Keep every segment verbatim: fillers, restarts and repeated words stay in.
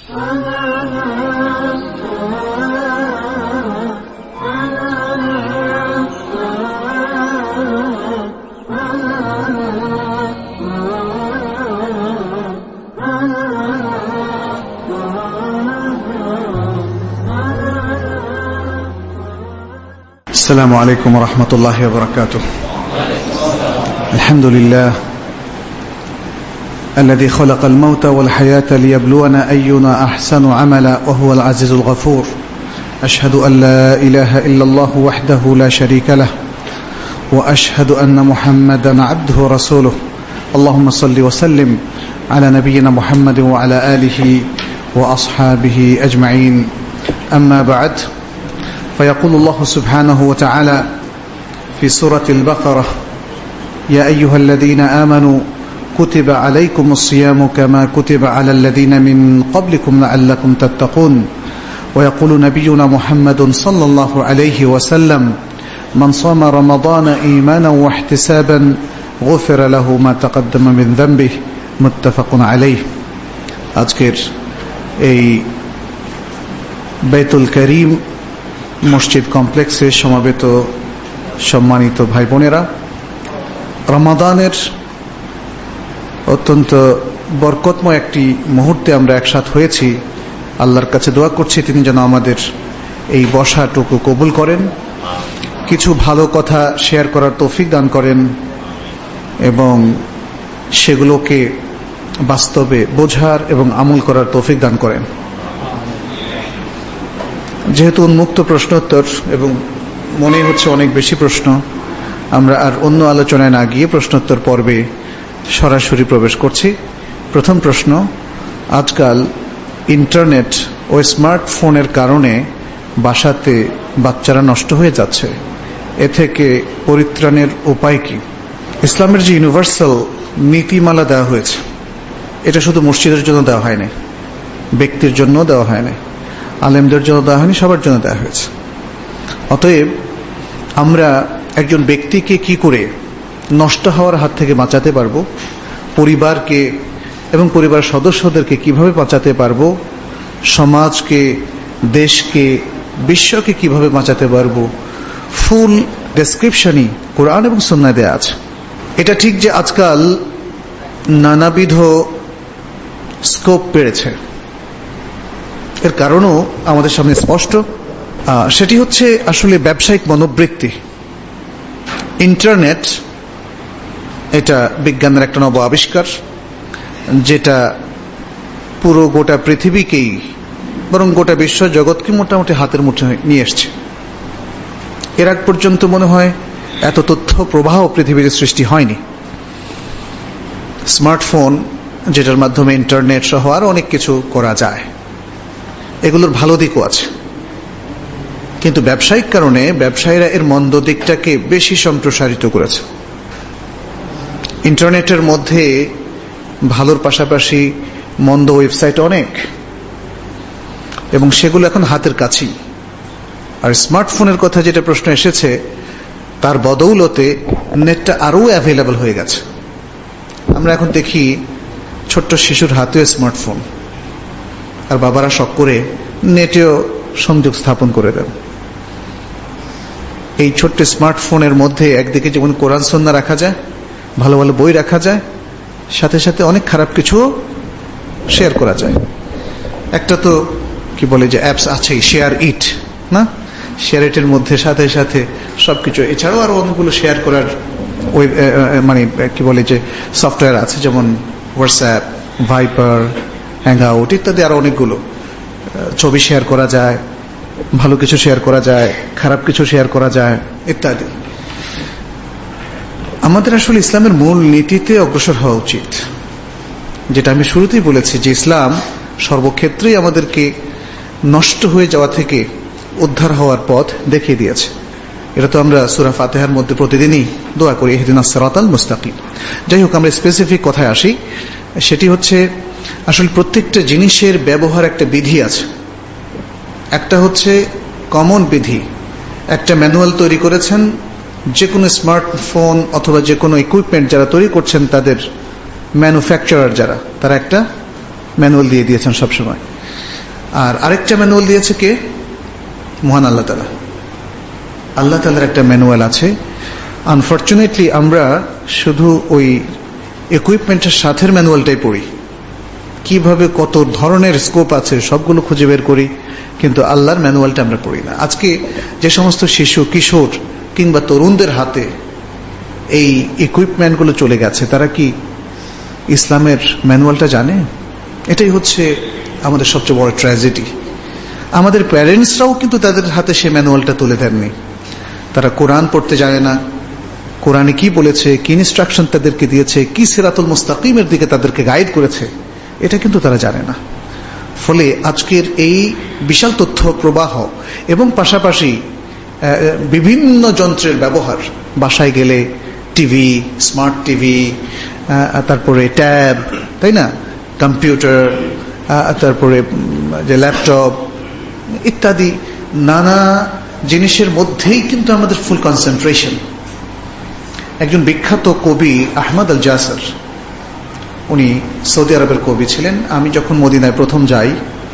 السلام عليكم ورحمة الله وبركاته. الحمد لله الذي خلق الموت والحياة ليبلونا أينا أحسن عملا وهو العزيز الغفور. أشهد أن لا إله إلا الله وحده لا شريك له وأشهد أن محمدا عبده ورسوله. اللهم صل وسلم على نبينا محمد وعلى آله وأصحابه أجمعين. أما بعد، فيقول الله سبحانه وتعالى في سورة البقرة: يا أيها الذين آمنوا كتب عليكم الصيام كما كتب على الذين من قبلكم لعلكم تتقون. ويقول نبينا محمد صلى الله عليه وسلم: من صام رمضان إيمانا واحتسابا غفر له ما تقدم من ذنبه. متفق عليه. আজকের এই বাইতুল করিম মসজিদ কমপ্লেক্সে সমাবেত সম্মানিত ভাই বোনেরা, রমাদানের অত্যন্ত বরকতময় একটি মুহূর্তে আমরা একসাথ হয়েছি। আল্লাহর কাছে দোয়া করছি তিনি যেন আমাদের এই বসাটুকু কবুল করেন, কিছু ভালো কথা শেয়ার করার তৌফিক দান করেন এবং সেগুলোকে বাস্তবে বোঝার এবং আমল করার তৌফিক দান করেন। যেহেতু উন্মুক্ত প্রশ্নোত্তর এবং মনে হচ্ছে অনেক বেশি প্রশ্ন, আমরা আর অন্য আলোচনায় না গিয়ে প্রশ্নোত্তর পর্বে সরাসরি প্রবেশ করছি। প্রথম প্রশ্ন: আজকাল ইন্টারনেট ও স্মার্টফোনের কারণে বাসাতে বাচ্চারা নষ্ট হয়ে যাচ্ছে, এ থেকে পরিত্রাণের উপায় কি? ইসলামের যে ইউনিভার্সাল নীতিমালা দেওয়া হয়েছে, এটা শুধু মসজিদের জন্য দেওয়া হয়নি, ব্যক্তির জন্য দেওয়া হয়নি, আলেমদের জন্য দেওয়া হয়নি, সবার জন্য দেওয়া হয়েছে। অতএব আমরা একজন ব্যক্তিকে কি করে নষ্ট হওয়ার হাত থেকে বাঁচাতে পারবো, পরিবারকে এবং পরিবার সদস্যদেরকে কিভাবে বাঁচাতে পারবো, সমাজকে, দেশকে, বিশ্বকে কিভাবে বাঁচাতে পারবো, ফুল ডেসক্রিপশনই কোরআন এবং সুন্নাহয় দেয়া আছে। এটা ঠিক যে আজকাল নানাবিধ স্কোপ বেড়েছে, এর কারণও আমাদের সামনে স্পষ্ট। সেটি হচ্ছে আসলে ব্যবসায়িক মনোবৃত্তি। ইন্টারনেট এটা বিজ্ঞানের একটা নব আবিষ্কার, যেটা পুরো গোটা পৃথিবীকেই, বরং গোটা বিশ্ব জগৎকে মোটামুটি হাতের মুঠোয় নিয়ে এসছে। এর আগ পর্যন্ত মনে হয় এত তথ্য প্রবাহ পৃথিবীর সৃষ্টি হয়নি। স্মার্টফোন, যেটার মাধ্যমে ইন্টারনেট সহ আরো অনেক কিছু করা যায়, এগুলোর ভালো দিকও আছে, কিন্তু ব্যবসায়িক কারণে ব্যবসায়ীরা এর মন্দ দিকটাকে বেশি সম্প্রসারিত করেছে। ইন্টারনেটের মধ্যে ভালোর পাশাপাশি মন্দ ওয়েবসাইট অনেক, এবং সেগুলো এখন হাতের কাছেই। আর স্মার্টফোনের কথা যেটা প্রশ্ন এসেছে, তার বদৌলতে নেটটা আরো অ্যাভেলেবল হয়ে গেছে। আমরা এখন দেখি ছোট্ট শিশুর হাতেও স্মার্টফোন, আর বাবারা শখ করে নেটেও সংযোগ স্থাপন করে দেন। এই ছোট্ট স্মার্টফোনের মধ্যে একদিকে যেমন কোরআন সুন্নাহ রাখা যায়, ভালো ভালো বই রাখা যায়, সাথে সাথে অনেক খারাপ কিছু শেয়ার করা যায়। একটা তো কি বলে যে অ্যাপস আছেই, শেয়ার ইট, না? শেয়ার ইটের মধ্যে সাথে সাথে সবকিছু, এছাড়াও আরো অনেকগুলো শেয়ার করার ওই মানে কি বলে যে সফটওয়্যার আছে, যেমন হোয়াটসঅ্যাপ, ভাইপার, হ্যাংআউট ইত্যাদি আরো অনেকগুলো। ছবি শেয়ার করা যায়, ভালো কিছু শেয়ার করা যায়, খারাপ কিছু শেয়ার করা যায় ইত্যাদি। আমাদের আসলে ইসলামের মূল নীতিতে অগ্রসর হওয়া উচিত, যেটা আমি শুরুতেই বলেছি যে ইসলাম সর্বক্ষেত্রেই আমাদেরকে নষ্ট হয়ে যাওয়া থেকে উদ্ধার হওয়ার পথ দেখিয়ে দিয়েছে। এটা তো আমরা সূরা ফাতিহার মধ্যে প্রতিদিনই দোয়া করি, ইহদিনাস সিরাতাল মুস্তাকিম। যাই হোক, আমরা স্পেসিফিক কথায় আসি। সেটি হচ্ছে আসলে প্রত্যেকটা জিনিসের ব্যবহার একটা বিধি আছে। একটা হচ্ছে কমন বিধি, একটা ম্যানুয়াল তৈরি করেছেন যে কোনো স্মার্টফোন অথবা যে কোনো ইকুইপমেন্ট যারা তৈরি করছেন, তাদের ম্যানুফ্যাকচারার যারা, তারা একটা ম্যানুয়াল দিয়ে দিয়েছেন সবসময়। আর আরেকটা ম্যানুয়াল দিয়েছে কে? মহান আল্লাহ তাআলা। আল্লাহ তাআলার একটা ম্যানুয়াল আছে। আনফর্চুনেটলি আমরা শুধু ওই ইকুইপমেন্টের সাথে ম্যানুয়ালটাই পড়ি, কিভাবে কত ধরনের স্কোপ আছে সবগুলো খুঁজে বের করি, কিন্তু আল্লাহর ম্যানুয়ালটা আমরা পড়ি না। আজকে যে সমস্ত শিশু, কিশোর কিংবা তরুণদের হাতে এই ইকুইপমেন্টগুলো চলে গেছে, তারা কি ইসলামের ম্যানুয়ালটা জানে? এটাই হচ্ছে আমাদের সবচেয়ে বড় ট্র্যাজেডি। আমাদের প্যারেন্টসরাও কিন্তু তাদের হাতে সে ম্যানুয়ালটা তুলে দেননি। তারা কোরআন পড়তে জানে না, কোরআনে কি বলেছে, কি ইনস্ট্রাকশন তাদেরকে দিয়েছে, কি সিরাতুল মুস্তাকিমের দিকে তাদেরকে গাইড করেছে, এটা কিন্তু তারা জানে না। ফলে আজকের এই বিশাল তথ্য প্রবাহ এবং পাশাপাশি বিভিন্ন যন্ত্রের ব্যবহার, বাসায় গেলে টিভি, স্মার্ট টিভি, তারপরে ট্যাব, তাই না, কম্পিউটার, তারপরে যে ল্যাপটপ ইত্যাদি নানা জিনিসের মধ্যেই কিন্তু আমাদের ফুল কনসেন্ট্রেশন। একজন বিখ্যাত কবি আহমদ আল জাসর, উনি সৌদি আরবের কবি ছিলেন। আমি যখন মদিনায় প্রথম যাই,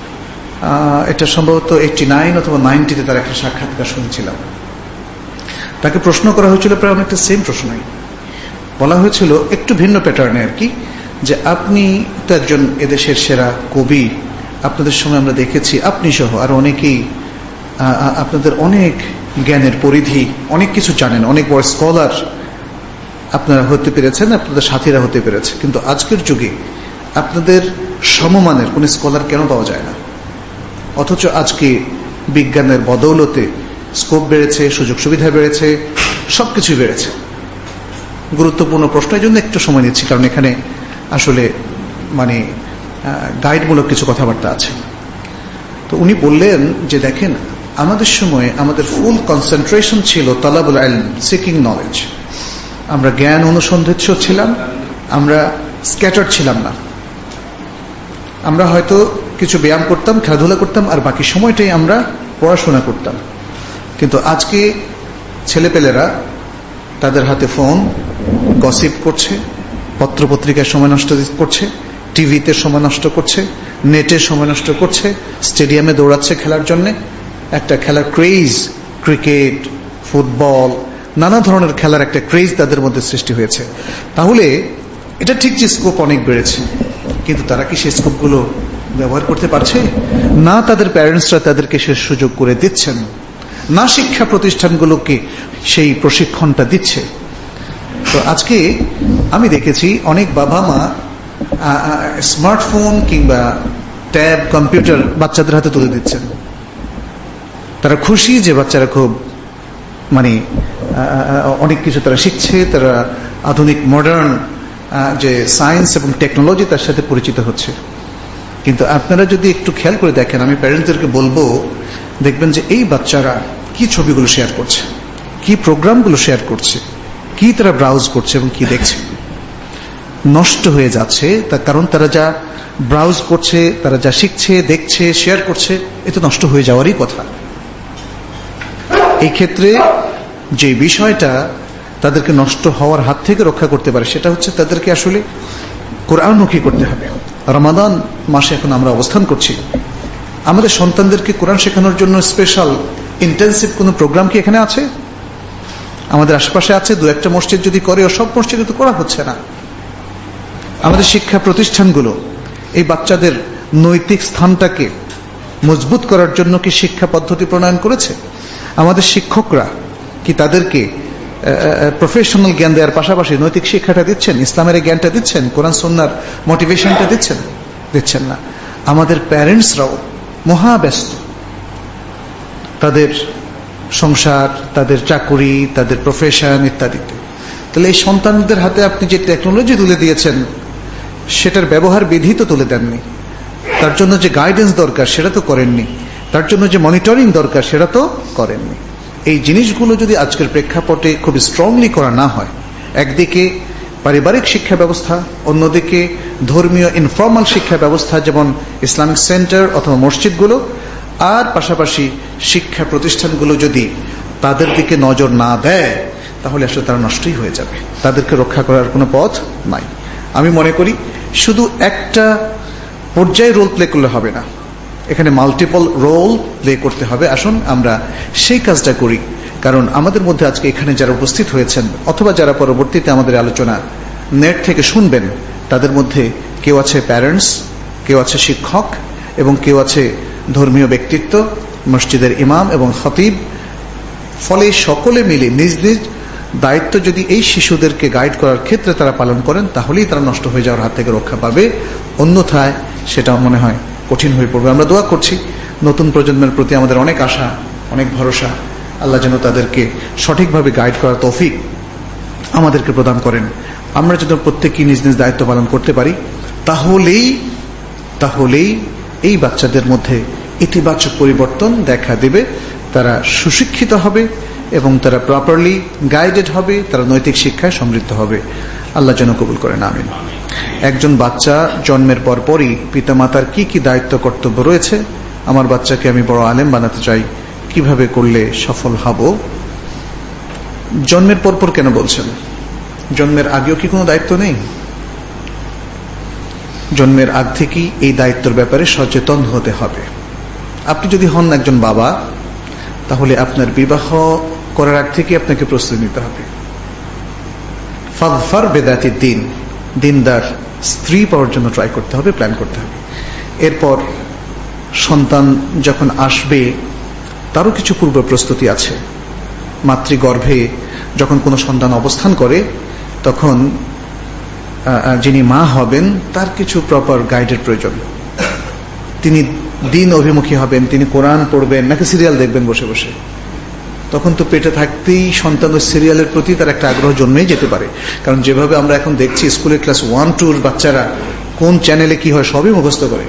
এটা সম্ভবত এইটটি নাইন অথবা নাইনটিতে তার একটা সাক্ষাৎকার শুনছিলাম। তাকে প্রশ্ন করা হয়েছিল প্রায় অনেকটা সেম প্রশ্নই। বলা হয়েছিল একটু ভিন্ন প্যাটার্নে আর কি, যে আপনি তো একজন এদেশের সেরা কবি, আপনাদের সময় আমরা দেখেছি আপনি সহ আর অনেকেই, আপনাদের অনেক জ্ঞানের পরিধি, অনেক কিছু জানেন, অনেক বড় স্কলার আপনারা হতে পেরেছেন, আপনাদের সাথীরা হতে পেরেছে, কিন্তু আজকের যুগে আপনাদের সমমানের কোন স্কলার কেন পাওয়া যায় না? অথচ আজকে বিজ্ঞানের বদৌলতে স্কোপ বেড়েছে, সুযোগ সুবিধা বেড়েছে, সবকিছুই বেড়েছে। গুরুত্বপূর্ণ প্রশ্ন, এই জন্য একটু সময় নিচ্ছি, কারণ এখানে আসলে মানে গাইডমূলক কিছু কথাবার্তা আছে। তো উনি বললেন যে দেখেন, আমাদের সময় আমাদের ফুল কনসেন্ট্রেশন ছিল তালাবুল ইলম, সিকিং নলেজ। আমরা জ্ঞান অনুসন্ধিৎস ছিলাম, আমরা স্ক্যাটার ছিলাম না। আমরা হয়তো কিছু ব্যায়াম করতাম, খেলাধুলা করতাম, আর বাকি সময়টাই আমরা পড়াশোনা করতাম। কিন্তু আজকে ছেলেপেলেরা তাদের হাতে ফোন, গসিপ করছে, পত্রপত্রিকায় সময় নষ্ট করছে, টিভিতে সময় নষ্ট করছে, নেটে সময় নষ্ট করছে, স্টেডিয়ামে দৌড়াচ্ছে খেলার জন্য। একটা খেলার ক্রেজ, ক্রিকেট, ফুটবল, নানা ধরনের খেলার একটা ক্রেজ তাদের মধ্যে সৃষ্টি হয়েছে। তাহলে এটা ঠিক যে স্কোপ অনেক বেড়েছে, কিন্তু তারা কি সেই স্কোপগুলো ব্যবহার করতে পারছে না? তাদের প্যারেন্টসরা তাদেরকে সে সুযোগ করে দিচ্ছেন না, শিক্ষা প্রতিষ্ঠানগুলোকে সেই প্রশিক্ষণটা দিচ্ছে। তো আজকে আমি দেখেছি অনেক বাবা মা স্মার্টফোন কিংবা ট্যাব, কম্পিউটার বাচ্চাদের হাতে তুলে দিচ্ছেন। তারা খুশি যে বাচ্চারা খুব মানে অনেক কিছু তারা শিখছে, তারা আধুনিক মডার্ন যে সায়েন্স এবং টেকনোলজি তার সাথে পরিচিত হচ্ছে। কিন্তু আপনারা যদি একটু খেয়াল করে দেখেন, আমি প্যারেন্টসদেরকে বলবো, দেখবেন যে এই বাচ্চারা কি ছবিগুলো শেয়ার করছে, কি প্রোগ্রামগুলো শেয়ার করছে, কি তারা ব্রাউজ করছে এবং কি দেখছে। নষ্ট হয়ে যাচ্ছে তার কারণ তারা যা ব্রাউজ করছে, তারা যা শিখছে, দেখছে, শেয়ার করছে, এ তো নষ্ট হয়ে যাওয়ারই কথা। এই ক্ষেত্রে যে বিষয়টা তাদেরকে নষ্ট হওয়ার হাত থেকে রক্ষা করতে পারে, সেটা হচ্ছে তাদেরকে আসলে কোরআনমুখী করতে হবে। রমাদান মাসে এখন আমরা অবস্থান করছি, আমাদের সন্তানদেরকে কোরআন শেখানোর জন্য স্পেশাল ইন্টেন্সিভ কোনো প্রোগ্রাম কি এখানে আছে? আমাদের আশেপাশে আছে, দু একটা মসজিদ যদি করে, ও সব মসজিদে তো করা হচ্ছে না। আমাদের শিক্ষা প্রতিষ্ঠানগুলো এই বাচ্চাদের নৈতিক স্থানটাকে মজবুত করার জন্য কি শিক্ষা পদ্ধতি প্রণয়ন করেছে? আমাদের শিক্ষকরা কি তাদেরকে প্রফেশনাল জ্ঞান দেওয়ার পাশাপাশি নৈতিক শিক্ষাটা দিচ্ছেন, ইসলামের জ্ঞানটা দিচ্ছেন, কোরআন সুন্নাহর মোটিভেশনটা দিচ্ছেন? দিচ্ছেন না। আমাদের প্যারেন্টসরাও মহাব্যস্ত তাদের সংসার, তাদের চাকুরি, তাদের প্রফেশন ইত্যাদিতে। তাহলে এই সন্তানদের হাতে আপনি যে টেকনোলজি তুলে দিয়েছেন, সেটার ব্যবহার বিধি তো তুলে দেননি, তার জন্য যে গাইডেন্স দরকার সেটা তো করেননি, তার জন্য যে মনিটরিং দরকার সেটা তো করেননি। এই জিনিসগুলো যদি আজকের প্রেক্ষাপটে খুব স্ট্রংলি করা না হয়, একদিকে পারিবারিক শিক্ষা ব্যবস্থা, অন্যদিকে ধর্মীয় ইনফর্মাল শিক্ষা ব্যবস্থা যেমন ইসলামিক সেন্টার অথবা মসজিদগুলো, আর পাশাপাশি শিক্ষা প্রতিষ্ঠানগুলো যদি তাদের দিকে নজর না দেয়, তাহলে আসলে তারা নষ্টই হয়ে যাবে, তাদেরকে রক্ষা করার কোনো পথ নাই। আমি মনে করি শুধু একটা পর্যায়ে রোল প্লে করলে হবে না, এখানে মাল্টিপল রোল প্লে করতে হবে। আসুন আমরা সেই কাজটা করি, কারণ আমাদের মধ্যে আজকে এখানে যারা উপস্থিত হয়েছেন অথবা যারা পরবর্তীতে আমাদের আলোচনা নেট থেকে শুনবেন, তাদের মধ্যে কেউ আছে প্যারেন্টস, কেউ আছে শিক্ষক, এবং কেউ আছে ধর্মীয় ব্যক্তিত্ব, মসজিদের ইমাম এবং খতিব। ফলে সকলে মিলে নিজ নিজ দায়িত্ব যদি এই শিশুদেরকে গাইড করার ক্ষেত্রে তারা পালন করেন, তাহলেই তারা নষ্ট হয়ে যাওয়ার হাত থেকে রক্ষা পাবে। অন্যথায় সেটা মনে হয় কঠিন হয়ে পড়বে। আমরা দোয়া করছি নতুন প্রজন্মের প্রতি আমাদের অনেক আশা, অনেক ভরসা। আল্লাহ যেন তাদেরকে সঠিকভাবে গাইড করার তৌফিক আমাদেরকে প্রদান করেন। আমরা যেন প্রত্যেকেই নিজ নিজ দায়িত্ব পালন করতে পারি, তাহলেই তাহলেই এই বাচ্চাদের মধ্যে ইতিবাচক পরিবর্তন দেখা দেবে। তারা সুশিক্ষিত হবে এবং তারা প্রপারলি গাইডেড হবে, তারা নৈতিক শিক্ষায় সমৃদ্ধ হবে। আল্লাহ যেন কবুল করেন, আমিন। একজন বাচ্চা জন্মের পর পরই পিতামাতার কি কি দায়িত্ব কর্তব্য রয়েছে? আমার বাচ্চাকে আমি বড় আলেম বানাতে চাই, কিভাবে করলে সফল হব? জন্মের পর পর কেন বলছেন? জন্মের আগেও কি কোনো দায়িত্ব নেই? জন্মের আগ থেকেই এই দায়িত্বের ব্যাপারে সচেতন হতে হবে। আপনি যদি হন একজন বাবা, তাহলে আপনার বিবাহ করার আগ থেকে আপনাকে প্রস্তুতি নিতে হবে। ফাযফার বিদাতি দ্বীন, দিনদার স্ত্রী পাওয়ার জন্য ট্রাই করতে হবে, প্ল্যান করতে হবে। এরপর সন্তান যখন আসবে তারও কিছু পূর্ব প্রস্তুতি আছে। মাতৃগর্ভে যখন কোনো সন্তান অবস্থান করে, তখন যিনি মা হবেন তার কিছু প্রপার গাইডের প্রয়োজন। তিনি দিন অভিমুখী হবেন, তিনি কোরআন পড়বেন নাকি সিরিয়াল দেখবেন বসে বসে? তখন তো পেটে থাকতেই সন্তান ওই সিরিয়ালের প্রতি তার একটা আগ্রহ জন্মেই যেতে পারে। কারণ যেভাবে আমরা এখন দেখছি স্কুলের ক্লাস ওয়ান টুর বাচ্চারা কোন চ্যানেলে কি হয় সবই মুখস্থ করে।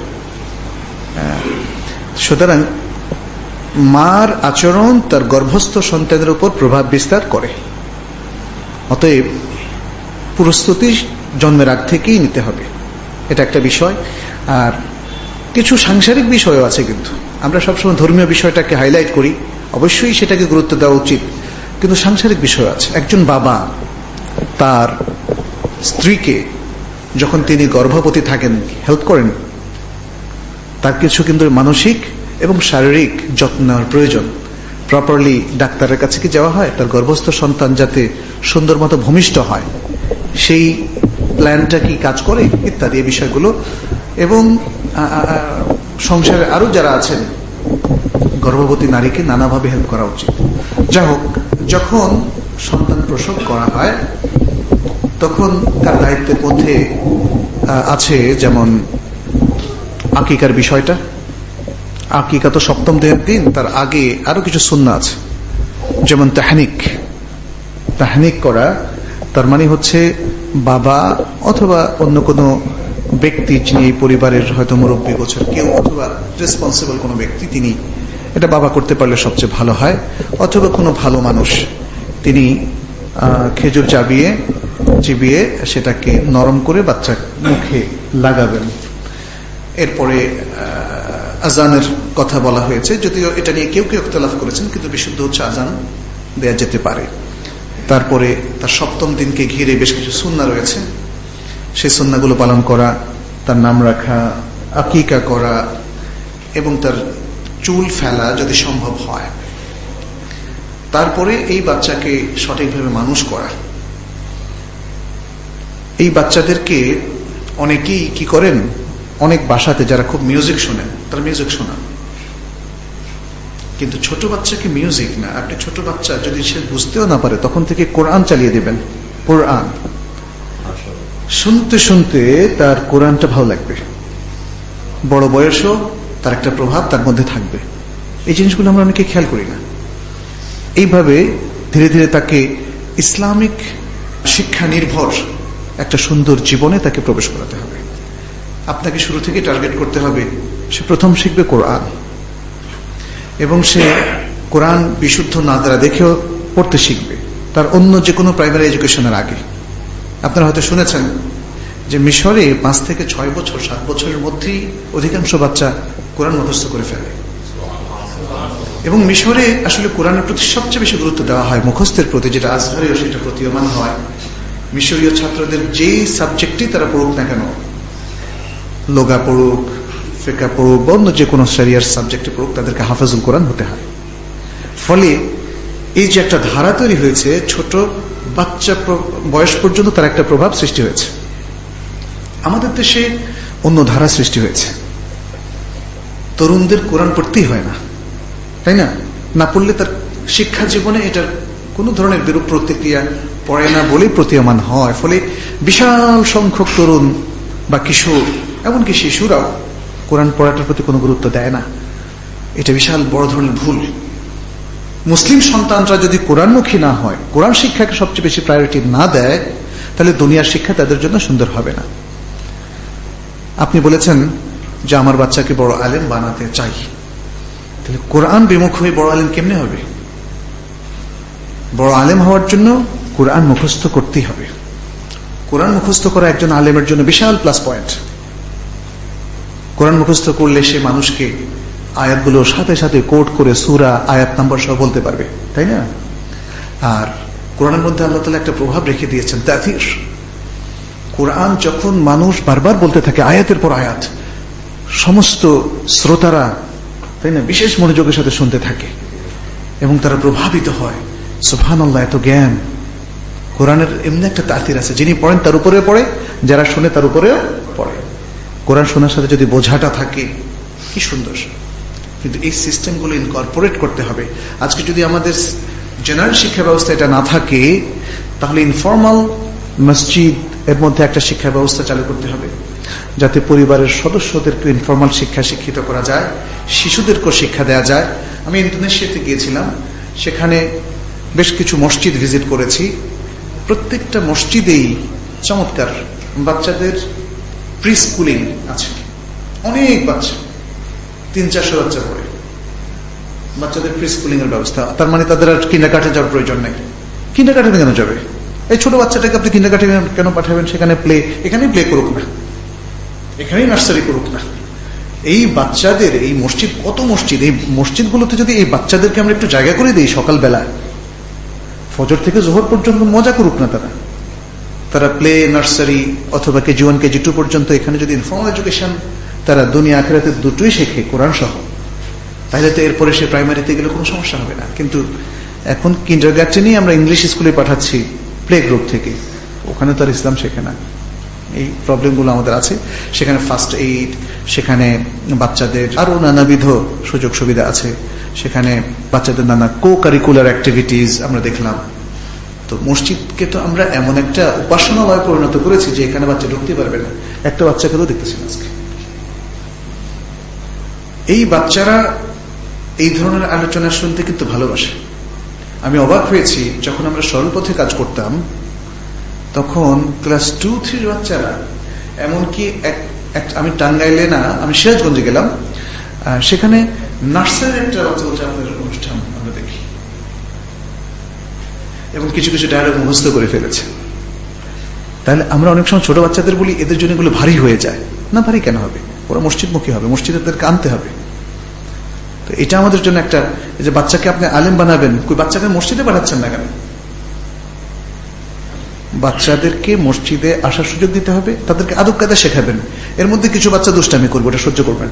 সুতরাং মার আচরণ তার গর্ভস্থ সন্তানের উপর প্রভাব বিস্তার করে। অতএব প্রস্তুতি জন্মের আগ থেকেই নিতে হবে, এটা একটা বিষয়। আর কিছু সাংসারিক বিষয়ও আছে, কিন্তু আমরা সবসময় ধর্মীয় বিষয়টাকে হাইলাইট করি, অবশ্যই সেটাকে গুরুত্ব দেওয়া উচিত, কিন্তু সাংসারিক বিষয় আছে। একজন বাবা তার স্ত্রীকে যখন তিনি গর্ভবতী থাকেন হেল্প করেন, তার কিছু কিন্তু মানসিক এবং শারীরিক যত্ন নেওয়ার প্রয়োজন। প্রপারলি ডাক্তারের কাছে কি যাওয়া হয় তার গর্ভস্থ সন্তান যাতে সুন্দর মতো ভূমিষ্ঠ হয়, সেই প্ল্যানটা কি কাজ করে ইত্যাদি এই বিষয়গুলো। এবং সংসারে আরো যারা আছেন গর্ভবতী নারীকে নানাভাবে হেল্প করা উচিত। যাই হোক, যখন সন্তান প্রসব করা হয় তখন তার দায়িত্বের মধ্যে আছে যেমন আকিকার বিষয়টা। আকিকা তো সপ্তম দিনের দিন, তার আগে আরো কিছু সুন্নাহ আছে, যেমন তাহনিক। তাহনিক করা তার মানে হচ্ছে বাবা অথবা অন্য কোনো ব্যক্তি যিনি এই পরিবারের হয়তো মুরব্বী গোছের কেউ অথবা রেসপন্সিবল কোনো ব্যক্তি, তিনি এটা বাবা করতে পারলে সবচেয়ে ভালো হয়। অথবা কোনো ভালো মানুষ তিনি খেজুর চাবিয়ে চিবিয়ে সেটাকে নরম করে বাচ্চার মুখে লাগাবেন। এরপরে আজানের কথা বলা হয়েছে, যদিও এটা নিয়ে কেউ কেউ ইখতিলাফ করেছেন, কিন্তু বিশুদ্ধ হচ্ছে আজান দেয়া যেতে পারে। তারপরে তার সপ্তম দিনকে ঘিরে বেশ কিছু সুন্নাহ রয়েছে, সেই সুন্নাহগুলো পালন করা, তার নাম রাখা, আকিকা করা এবং তার চুল ফেলা যদি সম্ভব হয়। তারপরে এই বাচ্চাকে সঠিকভাবে মানুষ করা। এই বাচ্চাদেরকে অনেকেই কি করেন, অনেক বাসাতে যারা খুব মিউজিক শোনেন তারা মিউজিক শোনান, কিন্তু ছোট বাচ্চাকে মিউজিক না, আপনি ছোট বাচ্চা যদি সে বুঝতেও না পারে তখন থেকে কোরআন চালিয়ে দেবেন। কোরআন শুনতে শুনতে তার কোরআনটা ভালো লাগবে, বড় বয়সও তার একটা প্রভাব তার মধ্যে থাকবে। এই জিনিসগুলো আমরা অনেকে খেয়াল করি না। এইভাবে ধীরে ধীরে তাকে ইসলামিক শিক্ষা নির্ভর একটা সুন্দর জীবনে তাকে প্রবেশ করাতে হবে। আপনাকে শুরু থেকে টার্গেট করতে হবে, সে প্রথম শিখবে কোরআন, এবং সে কোরআন বিশুদ্ধ নাদরা দেখেও পড়তে শিখবে তার অন্য যে কোনো প্রাইমারি এডুকেশনের আগে। আপনারা হয়তো শুনেছেন যে মিশরে পাঁচ থেকে ছয় বছর সাত বছরের মধ্যেই অধিকাংশ বাচ্চা কোরআন মুখস্থ করে ফেলে, এবং মিশরে আসলে কোরআনের প্রতি সবচেয়ে বেশি গুরুত্ব দেওয়া হয় মুখস্থের প্রতি, যেটা আজহারেও সেটা প্রতীয়মান হয়। মিশরীয় ছাত্রদের যে সাবজেক্টই তারা পড়ুক না কেন, লোগা পড়ুক, ফিকহ পড়ুক বা অন্য যে কোনো শরিয়ার সাবজেক্টে পড়ুক, তাদেরকে হাফেজুল কোরআন হতে হয়। ফলে এই যে একটা ধারা তৈরি হয়েছে, ছোট বাচ্চা বয়স পর্যন্ত তার একটা প্রভাব সৃষ্টি হয়েছে। আমাদের দেশে অন্য ধারা সৃষ্টি হয়েছে, তরুণদের কোরআন পড়তেই হয় না, তাই না? না পড়লে তার শিক্ষা জীবনে এটার কোন ধরনের বিরূপ প্রতিক্রিয়া পড়ে না বলেই প্রতীয়মান হয়। ফলে বিশাল সংখ্যক তরুণ বা কিশোর, এমনকি শিশুরাও কোরআন পড়াটার প্রতি কোনো গুরুত্ব দেয় না। এটা বিশাল বড় ধরনের ভুল। মুসলিম সন্তানরা যদি কোরআনমুখী না হয়, কোরআন শিক্ষাকে সবচেয়ে বেশি প্রায়োরিটি না দেয়, তাহলে দুনিয়ার শিক্ষা তাদের জন্য সুন্দর হবে না। আপনি বলেছেন যে আমার বাচ্চাকে বড় আলেম বানাতে চাই, তাহলে কোরআন বিমুখ হয়ে বড় আলেম কেমনে হবে? বড় আলেম হওয়ার জন্য কোরআন মুখস্থ করতেই হবে। কোরআন মুখস্থ করা একজন আলেমের জন্য বিশাল প্লাস পয়েন্ট। কোরআন মুখস্থ করলে সে মানুষকে আয়াতগুলো সাথে সাথে কোট করে সূরা আয়াত নাম্বার সহ বলতে পারবে, তাই না? আর কোরআনের মধ্যে আল্লাহ তাআলা একটা প্রভাব রেখে দিয়েছেন, তাথির। কোরআন যখন মানুষ বারবার বলতে থাকে আয়াতের পর আয়াত, সমস্ত শ্রোতারা, তাই না, বিশেষ মনোযোগের সাথে শুনতে থাকে এবং তারা প্রভাবিত হয়। সুবহানাল্লাহ, এত জ্ঞান! কোরআনের এমনি একটা তাথির আছে, যিনি পড়েন তার উপরে পড়ে, যারা শুনে তার উপরেও পড়ে। কোরআন শোনার সাথে যদি বোঝাটা থাকে, কি সুন্দর! কিন্তু এই সিস্টেমগুলো ইনকর্পোরেট করতে হবে। আজকে যদি আমাদের জেনারেল শিক্ষা ব্যবস্থা এটা না থাকে, তাহলে ইনফর্মাল মসজিদ এর মধ্যে একটা শিক্ষা ব্যবস্থা চালু করতে হবে, যাতে পরিবারের সদস্যদেরকে ইনফর্মাল শিক্ষা শিক্ষিত করা যায়, শিশুদেরকেও শিক্ষা দেওয়া যায়। আমি ইন্দোনেশিয়াতে গিয়েছিলাম, সেখানে বেশ কিছু মসজিদ ভিজিট করেছি। প্রত্যেকটা মসজিদেই চমৎকার বাচ্চাদের প্রি স্কুলিং আছে, অনেক বাচ্চা, তিন চারশো বাচ্চা পড়ে, বাচ্চাদের প্রি স্কুলিং এর ব্যবস্থা। তার মানে তাদের আর কিন্ডারগার্টেন যাওয়ার প্রয়োজন নেই। কিন্ডারগার্টেনে কেন যাবে? এই ছোট বাচ্চাটাকে আপনি কিন্ডারগার্টেনে কেন পাঠাবেন? সেখানে প্লে, এখানেই প্লে করুক না, এখানেই নার্সারি করুক না। এই বাচ্চাদের, এই মসজিদ, কত মসজিদ, এই মসজিদগুলোতে যদি এই বাচ্চাদেরকে আমরা একটু জায়গা করে দিই, সকালবেলা ফজর থেকে জোহর পর্যন্ত মজা করুক না তারা। তারা প্লে, নার্সারি অথবা কেজি ওয়ান কেজি টু পর্যন্ত এখানে যদি ইনফর্মাল এডুকেশন, তারা দুনিয়া আখিরাতে দুটোই শেখে কোরআন সহ, তাহলে তো এরপরে সে প্রাইমারিতে গেলে কোনো সমস্যা হবে না। কিন্তু এখন কিন্ডারগার্টেনই আমরা ইংলিশ স্কুলে পাঠাচ্ছি প্লে গ্রুপ থেকে, ওখানে তো আর ইসলাম শেখে না। এই প্রবলেমগুলো আমাদের আছে। সেখানে ফার্স্ট এইড, সেখানে বাচ্চাদের আরো নানাবিধ সুযোগ সুবিধা আছে, সেখানে বাচ্চাদের নানা কো কারিকুলার অ্যাক্টিভিটিস আমরা দেখলাম। তো মসজিদকে তো আমরা এমন একটা উপাসনালয়ে পরিণত করেছি যে এখানে বাচ্চা ঢুকতে পারবে না। একটা বাচ্চাকে তো দেখতেছি আজকে। এই বাচ্চারা এই ধরনের আলোচনা শুনতে কিন্তু ভালোবাসে। আমি অবাক হয়েছি, যখন আমরা সরল পথে কাজ করতাম, তখন ক্লাস টু থ্রির বাচ্চারা, এমনকি আমি টাঙ্গাইলে না, আমি সিরাজগঞ্জে গেলাম, সেখানে নার্সারির একটা বাচ্চা বলছে আপনাদের অনুষ্ঠান আমরা দেখি, এবং কিছু কিছু ডায়লগ মুখস্থ করে ফেলেছে। তাহলে আমরা অনেক সময় ছোট বাচ্চাদের বলি এদের জন্য এগুলো ভারী হয়ে যায়। না, ভারী কেন হবে? ওরা মসজিদমুখী হবে, মসজিদেরকে আনতে হবে। তো এটা আমাদের জন্য একটা, যে বাচ্চাকে আপনি আলেম বানাবেন, কই বাচ্চাকে মসজিদে পাঠাচ্ছেন না কেন? বাচ্চাদেরকে মসজিদে আসার সুযোগ দিতে হবে, তাদেরকে আদব কায়দা শেখাবেন। এর মধ্যে কিছু বাচ্চা দুষ্টামি করবে, ওটা সহ্য করবেন।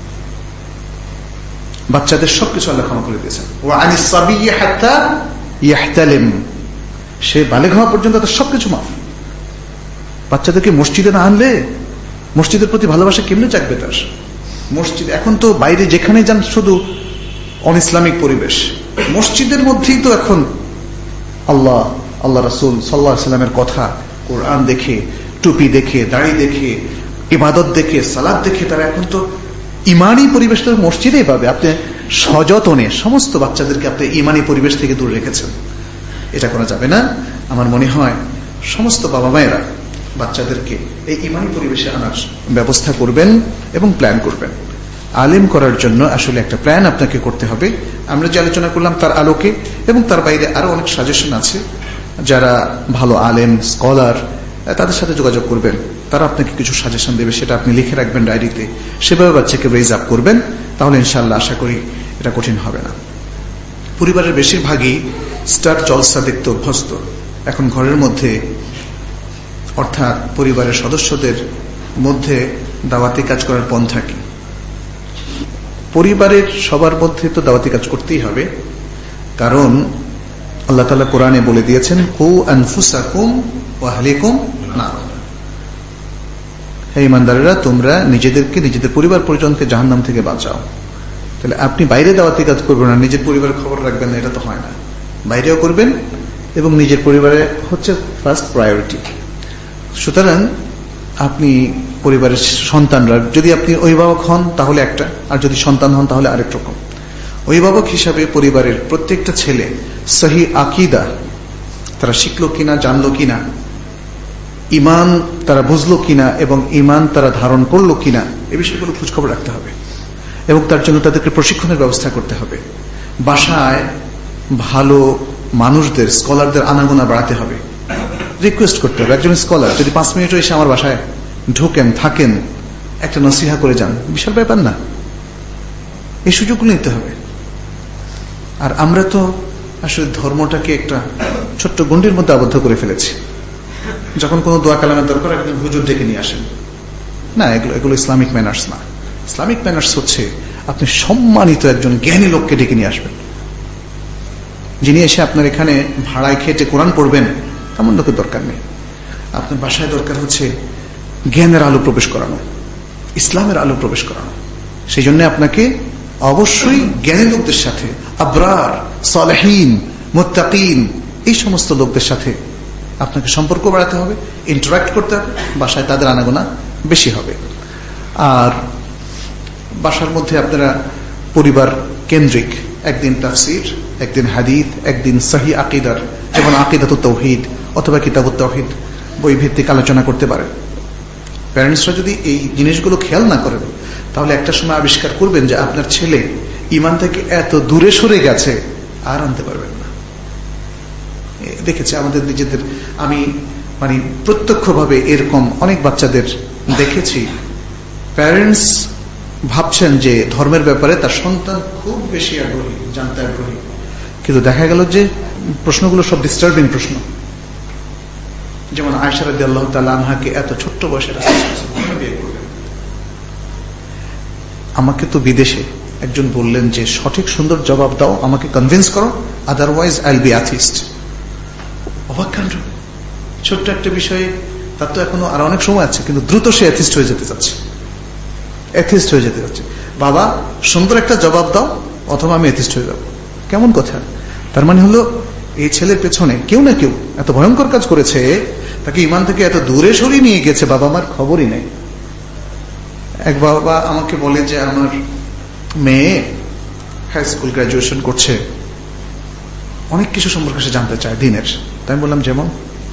বাচ্চাদের সবকিছু আল্লাহ ক্ষমা করে দিয়েছেন। ওয়া আনিস সাবিয়্যি হাত্তা ইয়াহতালিম, সে বালেগ হওয়া পর্যন্ত তার সবকিছু মাফ। বাচ্চাদেরকে মসজিদে না আনলে মসজিদের প্রতি ভালোবাসা কেমনে জাগবে তার? মসজিদ এখন তো বাইরে যেখানে যান শুধু অন ইসলামিক পরিবেশ। মসজিদের মধ্যেই তো এখন আল্লাহ, আল্লাহ রাসূল সাল্লাল্লাহু আলাইহি ওয়াসাল্লামের কথা, কোরআন দেখে, টুপি দেখে, দাড়ি দেখে, ইবাদত দেখে, সালাত দেখে তারা এখন তো ইমানি পরিবেশ তো মসজিদেই পাবে। আপনি সযত্নে সমস্ত বাচ্চাদেরকে আপনি ইমানি পরিবেশ থেকে দূরে রেখেছেন, এটা করা যাবে না। আমার মনে হয় সমস্ত বাবা মায়েরা বাচ্চাদেরকে এই ইমানি পরিবেশে আনার ব্যবস্থা করবেন এবং প্ল্যান করবেন। আলেম করার জন্য আসলে একটা প্ল্যান আপনাকে করতে হবে। আমরা যে আলোচনা করলাম তার আলোকে, এবং তার বাইরে আরো অনেক সাজেশন আছে। যারা ভালো আলেম, স্কলার, তাদের সাথে যোগাযোগ করবেন, তারা আপনাকে কিছু সাজেশন দেবে, সেটা আপনি লিখে রাখবেন ডায়েরিতে, সেভাবে বাচ্চাকে রেজ আপ করবেন। তাহলে ইনশাআল্লাহ আশা করি এটা কঠিন হবে না। পরিবারের বেশিরভাগই স্টার জলসা দেখতে অভ্যস্ত। এখন ঘরের মধ্যে, অর্থাৎ পরিবারের সদস্যদের মধ্যে দাওয়াতি কাজ করার পন্থা কি? পরিবারের সবার মধ্যে তো দাওয়াতি কাজ করতেই হবে, কারণ আল্লাহ তাআলা কোরআনে বলে দিয়েছেন, কু আনফুসাকুম ওয়া আহলিকুম নার। হে ঈমানদারেরা, তোমরা নিজেদেরকে, নিজেদের পরিবার পরিজনকে জাহান্নাম থেকে বাঁচাও। তাহলে আপনি বাইরে দাওয়াতি কাজ করবেন না, নিজের পরিবারের খবর রাখবেন না, এটা তো হয় না। বাইরেও করবেন এবং নিজের পরিবারে হচ্ছে ফার্স্ট প্রায়োরিটি। সুতরাং আপনি পরিবারের সন্তানরা, যদি আপনি অভিভাবক হন তাহলে একটা, আর যদি সন্তান হন তাহলে আরেক রকম। অভিভাবক হিসাবে পরিবারের প্রত্যেকটা ছেলে সহি আকীদা তারা শিখলো কিনা, জানলো কিনা, ইমান তারা বুঝলো কিনা এবং ইমান তারা ধারণ করলো কিনা, এই বিষয়গুলো খোঁজখবর রাখতে হবে এবং তার জন্য তাদেরকে প্রশিক্ষণের ব্যবস্থা করতে হবে। বাসায় ভালো মানুষদের, স্কলারদের আনাগোনা বাড়াতে হবে, রিকোয়েস্ট করতে হবে। একজন স্কলার যদি পাঁচ মিনিটও এসে আমার বাসায় ঢোকেন, থাকেন, একটা নসিহা করে যান, বিশাল ব্যাপার না? এই সুযোগগুলো নিতে হবে। আর আমরা তো আসলে ধর্মটাকে একটা ছোট্ট গণ্ডির মধ্যে আবদ্ধ করে ফেলেছি। যখন কোনো দোয়া কালামের দরকার, একজন হুজুর ডেকে নিয়ে আসেন, না, এগুলো এগুলো ইসলামিক ম্যানার্স না। ইসলামিক ম্যানার্স হচ্ছে আপনি সম্মানিত একজন জ্ঞানী লোককে ডেকে নিয়ে আসবেন, যিনি এসে আপনার এখানে ভাড়ায় খেটে কোরআন পড়বেন, এমন লোকের দরকার নেই। আপনার বাসায় দরকার হচ্ছে জ্ঞানের আলো প্রবেশ করানো, ইসলামের আলো প্রবেশ করানো। সেই জন্য আপনাকে অবশ্যই জ্ঞানী লোকদের সাথে, আবরার, সালেহীন, মুত্তাকিন, এই সমস্ত লোকদের সাথে আপনাকে সম্পর্ক বাড়াতে হবে, ইন্টারাক্ট করতে হবে। বাসায় তাদের আনাগোনা বেশি হবে। আর বাসার মধ্যে আপনারা পরিবার কেন্দ্রিক, একদিন তাফসীর, একদিন হাদিস, একদিন সহি আকীদার, যেমন আকীদাতুত তাওহীদ অথবা কিতাবুত তাওহীদ বই ভিত্তিক আলোচনা করতে পারেন। প্যারেন্টসরা যদি এই জিনিসগুলো খেয়াল না করেন, তাহলে একটা সময় আবিষ্কার করবেন যে আপনার ছেলে ঈমান থেকে এত দূরে সরে গেছে, আর আনতে পারবেন না। দেখেছি আমাদের নিজেদের, আমি মানে প্রত্যক্ষভাবে এরকম অনেক বাচ্চাদের দেখেছি। প্যারেন্টস ভাবছেন যে ধর্মের ব্যাপারে তার সন্তান খুব বেশি আগ্রহী, জানতে আগ্রহী, কিন্তু দেখা গেল যে প্রশ্নগুলো সব ডিস্টার্বিং প্রশ্ন। যেমন আয়েশা রাদিয়াল্লাহু তাআলা আনহাকে এত ছোট্ট বয়সে বিয়ে করলেন। আমাকে তো বিদেশে একজন বললেন যে সঠিক সুন্দর জবাব দাও, আমাকে কনভিন্স করো, otherwise I will be atheist. অবাক কাণ্ড, ছোট্ট একটা বিষয়ে তার তো এখনো আর অনেক সময় আছে, কিন্তু দ্রুত সে অ্যাথিস্ট হয়ে যেতে চাচ্ছে, অ্যাথিস্ট হয়ে যেতে চাচ্ছে। বাবা সুন্দর একটা জবাব দাও, অথবা আমি অ্যাথিস্ট হয়ে যাব। কেমন কথা? তার মানে হলো এই ছেলের পেছনে কেউ না কেউ এত ভয়ঙ্কর কাজ করেছে, তাকে ঈমান থেকে এত দূরে সরিয়ে নিয়ে গেছে, বাবা আমার খবরই নেই। এক বাবা আমাকে বলে যে আমার মেয়ে হাই স্কুল গ্রাজুয়েশন করছে, অনেক কিছু সম্পর্কে সে জানতে চায় দিনের। তাই বললাম যেমন?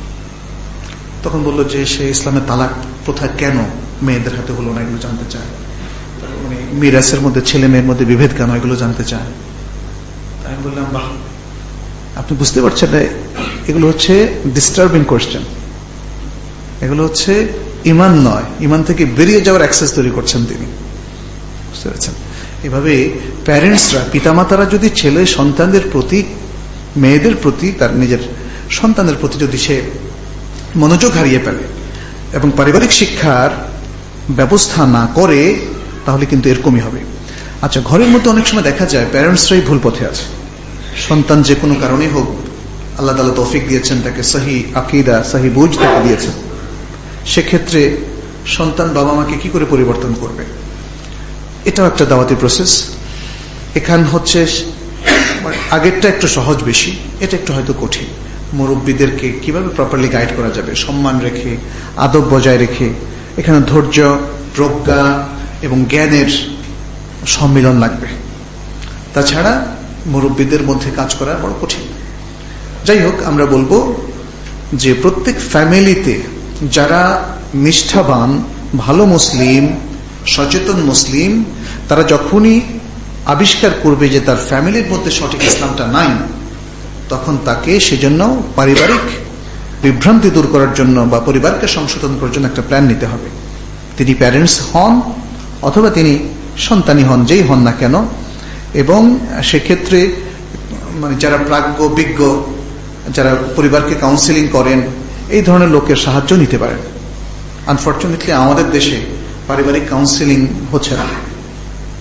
তখন বললো যে সে ইসলামের তালাক প্রথা কেন মেয়েদের হাতে হলো না, এগুলো জানতে চায়। মানে মিরাসের মধ্যে ছেলে মেয়ের মধ্যে বিভেদ কেন, এগুলো জানতে চায়। তাই বললাম বাহ, আপনি বুঝতে পারছেন এগুলো হচ্ছে ডিস্টার্বিং কোয়েশ্চেন, এগুলো হচ্ছে ইমান নয়, ইমান থেকে বেরিয়ে যাওয়ার অ্যাক্সেস তৈরি করছেন তিনি। বুঝতে পারছেন? এভাবে প্যারেন্টসরা, পিতামাতারা যদি ছেলে সন্তানদের প্রতি, মেয়েদের প্রতি, তার নিজের সন্তানের প্রতি যদি সে মনোযোগ হারিয়ে ফেলে এবং পারিবারিক শিক্ষার ব্যবস্থা না করে, তাহলে কিন্তু এরকমই হবে। আচ্ছা, ঘরের মধ্যে অনেক সময় দেখা যায় প্যারেন্টসরাই ভুল পথে আছে। সন্তান যে কোনো কারণে হোক, আল্লাহ তাআলা তৌফিক দিয়েছেন, তাকে সহি আকীদা, সহি বুঝ তাকে দিয়েছেন, সেক্ষেত্রে সন্তান বাবা মাকে কি করে পরিবর্তন করবে? এটাও একটা দাওয়াতি প্রসেস। এখান হচ্ছে আগেরটা একটু সহজ বেশি, এটা একটু হয়তো কঠিন। মুরব্বীদেরকে কিভাবে প্রপারলি গাইড করা যাবে, সম্মান রেখে, আদব বজায় রেখে। এখানে ধৈর্য, প্রজ্ঞা এবং জ্ঞানের সম্মিলন লাগবে, তাছাড়া মুরব্বীদের মধ্যে কাজ করা বড় কঠিন। যাই হোক, আমরা বলবো যে প্রত্যেক ফ্যামিলিতে যারা নিষ্ঠাবান, ভালো মুসলিম, সচেতন মুসলিম, তারা যখনই আবিষ্কার করবে যে তার ফ্যামিলির মধ্যে সঠিক ইসলামটা নাই, তখন তাকে সেজন্য পারিবারিক বিভ্রান্তি দূর করার জন্য বা পরিবারকে সংশোধন করার জন্য একটা প্ল্যান নিতে হবে। তিনি প্যারেন্টস হন অথবা তিনি সন্তানই হন, যেই হন না কেন। এবং সেক্ষেত্রে মানে যারা প্রাজ্ঞ, বিজ্ঞ, যারা পরিবারকে কাউন্সিলিং করেন, এই ধরনের লোকের সাহায্য নিতে পারেন। আনফর্চুনেটলি আমাদের দেশে পারিবারিক কাউন্সিলিং হচ্ছে না।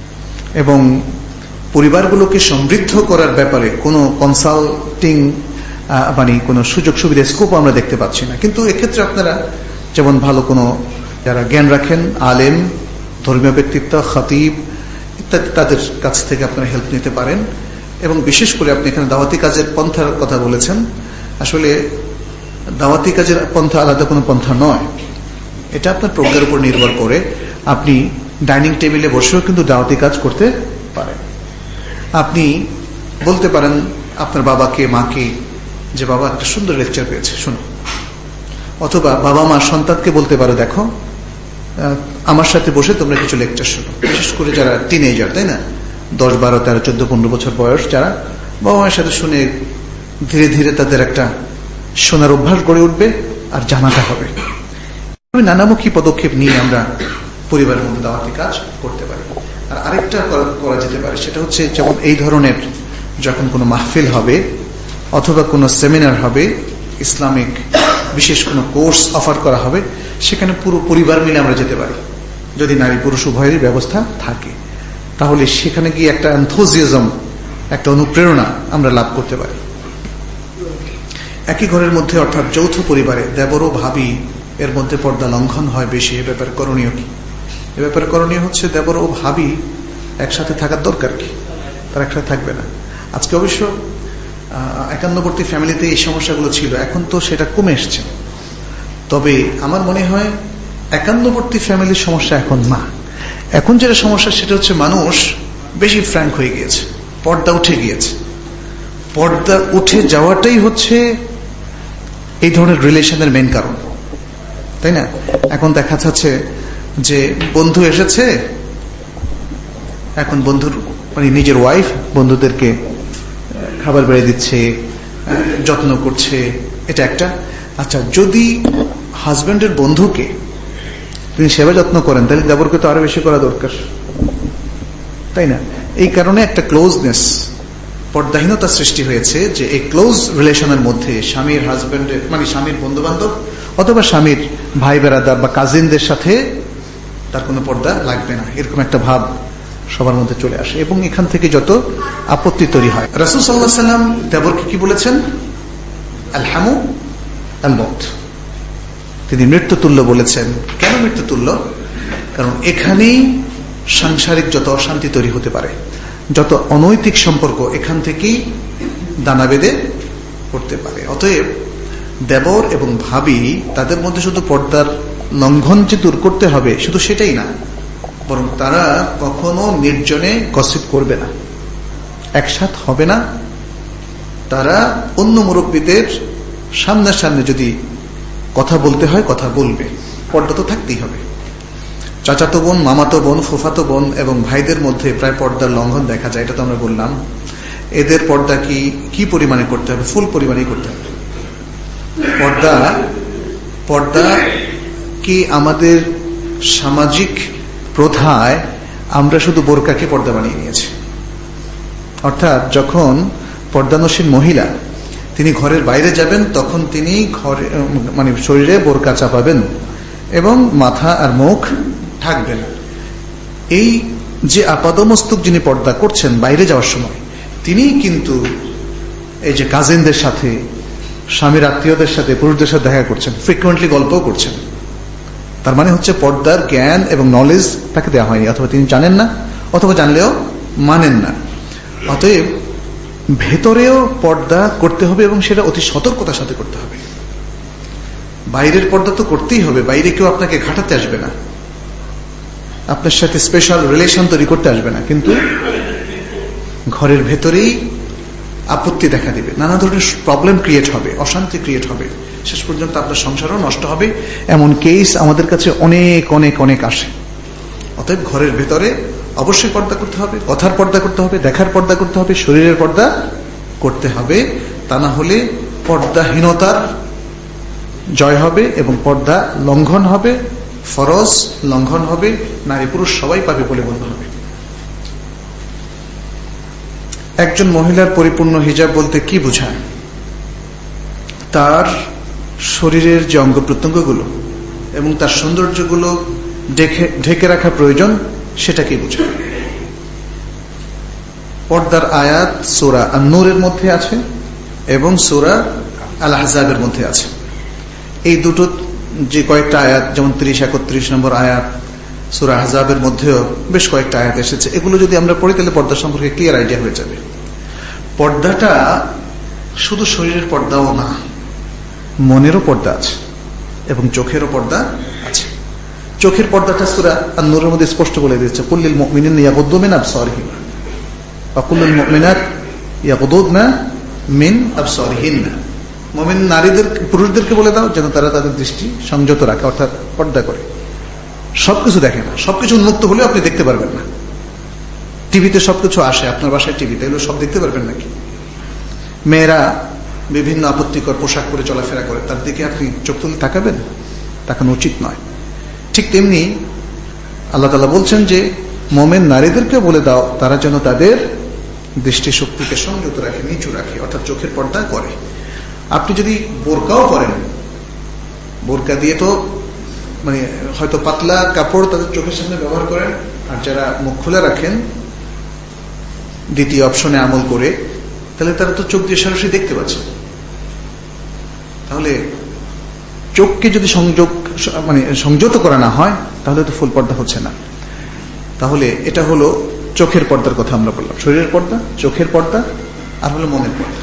এবং পরিবারগুলোকে সমৃদ্ধ করার ব্যাপারে কোনো কনসাল্টিং মানে কোনো সুযোগ সুবিধা স্কোপ আমরা দেখতে পাচ্ছি না। কিন্তু এক্ষেত্রে আপনারা যেমন ভালো কোনো যারা জ্ঞান রাখেন, আলেম, ধর্মীয় ব্যক্তিত্ব, খতিব ইত্যাদি, তাদের কাছ থেকে আপনারা হেল্প নিতে পারেন। এবং বিশেষ করে আপনি এখানে দাওয়াতি কাজের পন্থার কথা বলেছেন, আসলে দাওয়াতি কাজের পন্থা আলাদা কোনো পন্থা নয়, এটা আপনার প্রজ্ঞার উপর নির্ভর করে। আপনি ডাইনিং টেবিলে বসেও কিন্তু দাওয়াতি কাজ করতে পারেন। আপনি বলতে পারেন আপনার বাবাকে, মাকে, যে বাবা একটা সুন্দর লেকচার পেয়েছে শোনো, অথবা বাবা মা সন্তানকে বলতে পারো দেখো আমার সাথে বসে তোমরা কিছু লেকচার শোনো। বিশেষ করে যারা টিনেজার, তাই না, দশ বারো তেরো চোদ্দ পনেরো বছর বয়স, যারা বাবা মায়ের সাথে শুনে ধীরে ধীরে তাদের একটা শোনার অভ্যাস গড়ে উঠবে আর জানাটা হবে। নানামুখী পদক্ষেপ নিয়ে আমরা পরিবারের মধ্যে দাওয়াতি কাজ করতে পারি। আর আরেকটা করা যেতে পারে, সেটা হচ্ছে যেমন এই ধরনের যখন কোনো মাহফিল হবে অথবা কোনো সেমিনার হবে, ইসলামিক বিশেষ কোনো কোর্স অফার করা হবে, সেখানে পুরো পরিবার মিলে আমরা যেতে পারি। যদি নারী পুরুষ উভয়েরই ব্যবস্থা থাকে, তাহলে সেখানে গিয়ে একটা এনথুজিয়াজম, একটা অনুপ্রেরণা আমরা লাভ করতে পারি। একই ঘরের মধ্যে অর্থাৎ যৌথ পরিবারে দেবর ও ভাবি এর মধ্যে পর্দা লঙ্ঘন হয় বেশি, এ ব্যাপারে করণীয় কি? এ ব্যাপারে করণীয় হচ্ছে দেবর ও ভাবি একসাথে থাকার দরকার কি? তারা একসাথে থাকবে না। আজকে অবশ্য একান্নবর্তী ফ্যামিলিতে এই সমস্যাগুলো ছিল, এখন তো সেটা কমে এসছে। তবে আমার মনে হয় একান্নবর্তী ফ্যামিলির সমস্যা এখন না। এখন যেটা সমস্যা সেটা হচ্ছে মানুষ বেশি ফ্র্যাঙ্ক হয়ে গিয়েছে, পর্দা উঠে গিয়েছে। পর্দা উঠে যাওয়াটাই হচ্ছে এই ধরনের রিলেশনের মেইন কারণ, তাই না? এখন দেখা যাচ্ছে যে বন্ধু এসেছে, এখন বন্ধুর মানে নিজের ওয়াইফ বন্ধুদেরকে খাবার বেড়ে দিচ্ছে, যত্ন করছে, এটা একটা। আচ্ছা, যদি হাজব্যান্ডের বন্ধুকে তিনি সেবা যত্ন করেন, তাহলে দেবরকে তো আরো বেশি করা দরকার, তাই না? এই কারণে একটা ক্লোজনেস, পর্দাহীনতা সৃষ্টি হয়েছে, যে এই ক্লোজ রিলেশনের মধ্যে স্বামীর হাজব্যান্ডের মানে স্বামীর বন্ধু বান্ধব অথবা স্বামীর ভাই বেড়াদার বা কাজিনদের সাথে তার কোনো পর্দা লাগবে না, এরকম একটা ভাব সবার মধ্যে চলে আসে, এবং এখান থেকে যত আপত্তি তৈরি হয়। রাসূল সাল্লাল্লাহু আলাইহি ওয়াসাল্লাম দেবরকে কি বলেছেন? আলহামু আল মউত, তিনি মৃত্যুতুল্য বলেছেন। কেন মৃত্যুতুল্য? কারণ এখানেই সাংসারিক যত অশান্তি তৈরি হতে পারে, যত অনৈতিক সম্পর্ক এখান থেকেই দানা বেঁধে করতে পারে। অতএব দেবর এবং ভাবি তাদের মধ্যে শুধু পর্দার লঙ্ঘন যে দূর করতে হবে শুধু সেটাই না, বরং তারা কখনো নির্জনে গসিপ করবে না, একসাথ হবে না। তারা অন্য মুরব্বীদের সামনাসামনি যদি কথা বলতে হয় কথা বলবে, পর্দা তো থাকতেই হবে। চাচাতো বোন, মামাতো বোন, ফুফাতো বোন এবং ভাইদের মধ্যে প্রায় পর্দার লঙ্ঘন দেখা যায়, এটা তো আমরা বললাম। এদের পর্দা কি কি পরিমাণে করতে হবে? ফুল পরিমাণেই করতে হবে। পর্দা পর্দা কি আমাদের সামাজিক প্রথায় আমরা শুধু বোরকাকে পর্দা বানিয়ে নিয়েছি। অর্থাৎ যখন পর্দানশীল মহিলা তিনি ঘরের বাইরে যাবেন, তখন তিনি ঘরে মানে শরীরে বোরকা চাপাবেন এবং মাথা আর মুখ ঢাকবেন। এই যে আপাদমস্তক যিনি পর্দা করছেন বাইরে যাওয়ার সময়, তিনি কিন্তু এই যে কাজিনদের সাথে, স্বামীর আত্মীয়দের সাথে, পুরুষদের সাথে দেখা করছেন, ফ্রিকুয়েন্টলি গল্পও করছেন। তার মানে হচ্ছে পর্দার জ্ঞান এবং নলেজ তাকে দেওয়া হয়নি, অথবা তিনি জানেন না, অথবা জানলেও মানেন না। অতএব ভেতরেও পর্দা করতে হবে এবং সেটা অতি সতর্কতার সাথে করতে হবে। বাইরের পর্দা তো করতেই হবে, বাইরে কেউ আপনাকে ঘাটাতে আসবে না, আপনার সাথে স্পেশাল রিলেশন তৈরি করতে আসবে না, কিন্তু ঘরের ভেতরেই আপত্তি দেখা দিবে, নানা ধরনের প্রবলেম ক্রিয়েট হবে, অশান্তি ক্রিয়েট হবে, শেষ পর্যন্ত আপনার সংসারও নষ্ট হবে। এমন কেস আমাদের কাছে অনেক অনেক অনেক আসে। অতএব ঘরের ভেতরে অবশ্যই পর্দা করতে হবে, কথার পর্দা করতে হবে, দেখার পর্দা করতে হবে, শরীরের পর্দা করতে হবে। তা না হলে পর্দাহীনতার জয় হবে এবং পর্দা লঙ্ঘন হবে, ফরজ লঙ্ঘন হবে, নারী পুরুষ সবাই পাবে বলে গণ্য হবে। একজন মহিলার পরিপূর্ণ হিজাব বলতে কি বোঝায়? তার শরীরের যে অঙ্গ প্রত্যঙ্গগুলো এবং তার সৌন্দর্যগুলো ঢেকে ঢেকে রাখা প্রয়োজন, সেটাকেই বোঝায়। পর্দার আয়াত সূরা আন-নূরের মধ্যে আছে এবং সূরা আল আহজাবের মধ্যে আছে। এই দুটো যে কয়েকটা আয়াত, যেমন ত্রিশ একত্রিশ নম্বর আয়াত, সূরা আহজাবের মধ্যেও বেশ কয়েকটা আয়াত এসেছে। এগুলো যদি আমরা পড়ি তাহলে পর্দা সম্পর্কে ক্লিয়ার আইডিয়া হয়ে যাবে। পর্দাটা শুধু শরীরের পর্দাও না, মনেরও পর্দা আছে এবং চোখেরও পর্দা আছে। চোখের পর্দাটা সূরা আন-নূরের মধ্যে স্পষ্ট বলে দিয়েছে, কুল্লিল মুমিনিনা ইয়াগুদ্দু মিন আবসারিহিম ওয়া কুল্লিল মুমিনাত ইয়াগুদ্দুনা মিন আবসারিহিন্না। মুমিন নারীদের, পুরুষদেরকে বলে দাও যেন তারা তাদের দৃষ্টি সংযত রাখে, অর্থাৎ পর্দা করে। সবকিছু দেখে না, সবকিছু উন্মুক্ত হলেও আপনি দেখতে পারবেন না। টিভিতে সবকিছু আসে, আপনার বাসায় টিভিতে, এগুলো সব দেখতে পারবেন নাকি? মেয়েরা বিভিন্ন আপত্তিকর পোশাক পরে চলাফেরা করে, তার দিকে আপনি চোখ তুলে তাকাবেন? তাকানো উচিত নয়। ঠিক তেমনি আল্লাহ তাআলা বলছেন যে মুমিন নারীদেরকে বলে দাও তারা যেন তাদের দৃষ্টি শক্তিকে সংযত রাখে, নিচু রাখে, অর্থাৎ চোখের পর্দা করে। আপনি যদি বোরকাও করেন, বোরকা দিয়ে তো মানে হয়তো পাতলা কাপড় তাদের চোখের সামনে ব্যবহার করেন, আর যারা মুখ খুলে রাখেন দ্বিতীয় অপশনে আমল করে, তাহলে তারা তো চোখ দিয়ে সরাসরি দেখতে পাচ্ছে। তাহলে চোখকে যদি সংযোগ মানে সংযত করা না হয় তাহলে তো ফুল পর্দা হচ্ছে না। তাহলে এটা হলো চোখের পর্দার কথা আমরা বললাম, শরীরের পর্দা, চোখের পর্দা, আর হলো মনের পর্দা।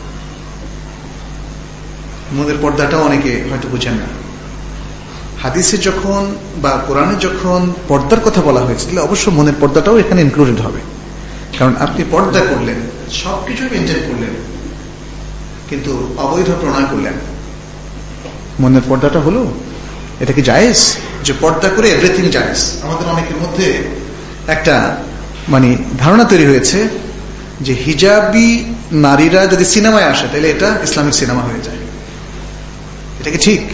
মনের পর্দাটাও অনেকে হয়তো বুঝেন না। হাদিসে যখন বা কোরআনে যখন পর্দার কথা বলা হয়েছে তাহলে অবশ্য মনের পর্দাটাও এখানে ইনক্লুডেড হবে। কারণ আপনি পর্দা করলেন, সবকিছু মেনটেন করলেন, কিন্তু অবৈধ প্রণয় করলেন, মনের পর্দাটা হলো, এটা কি জায়েজ? যে পর্দা করে এভরিথিং জায়েজ। আমাদের অনেকের মধ্যে একটা মানে ধারণা তৈরি হয়েছে যে হিজাবি নারীরা যদি সিনেমায় আসে তাহলে এটা ইসলামিক সিনেমা হয়ে যায়। এটা কি ঠিক?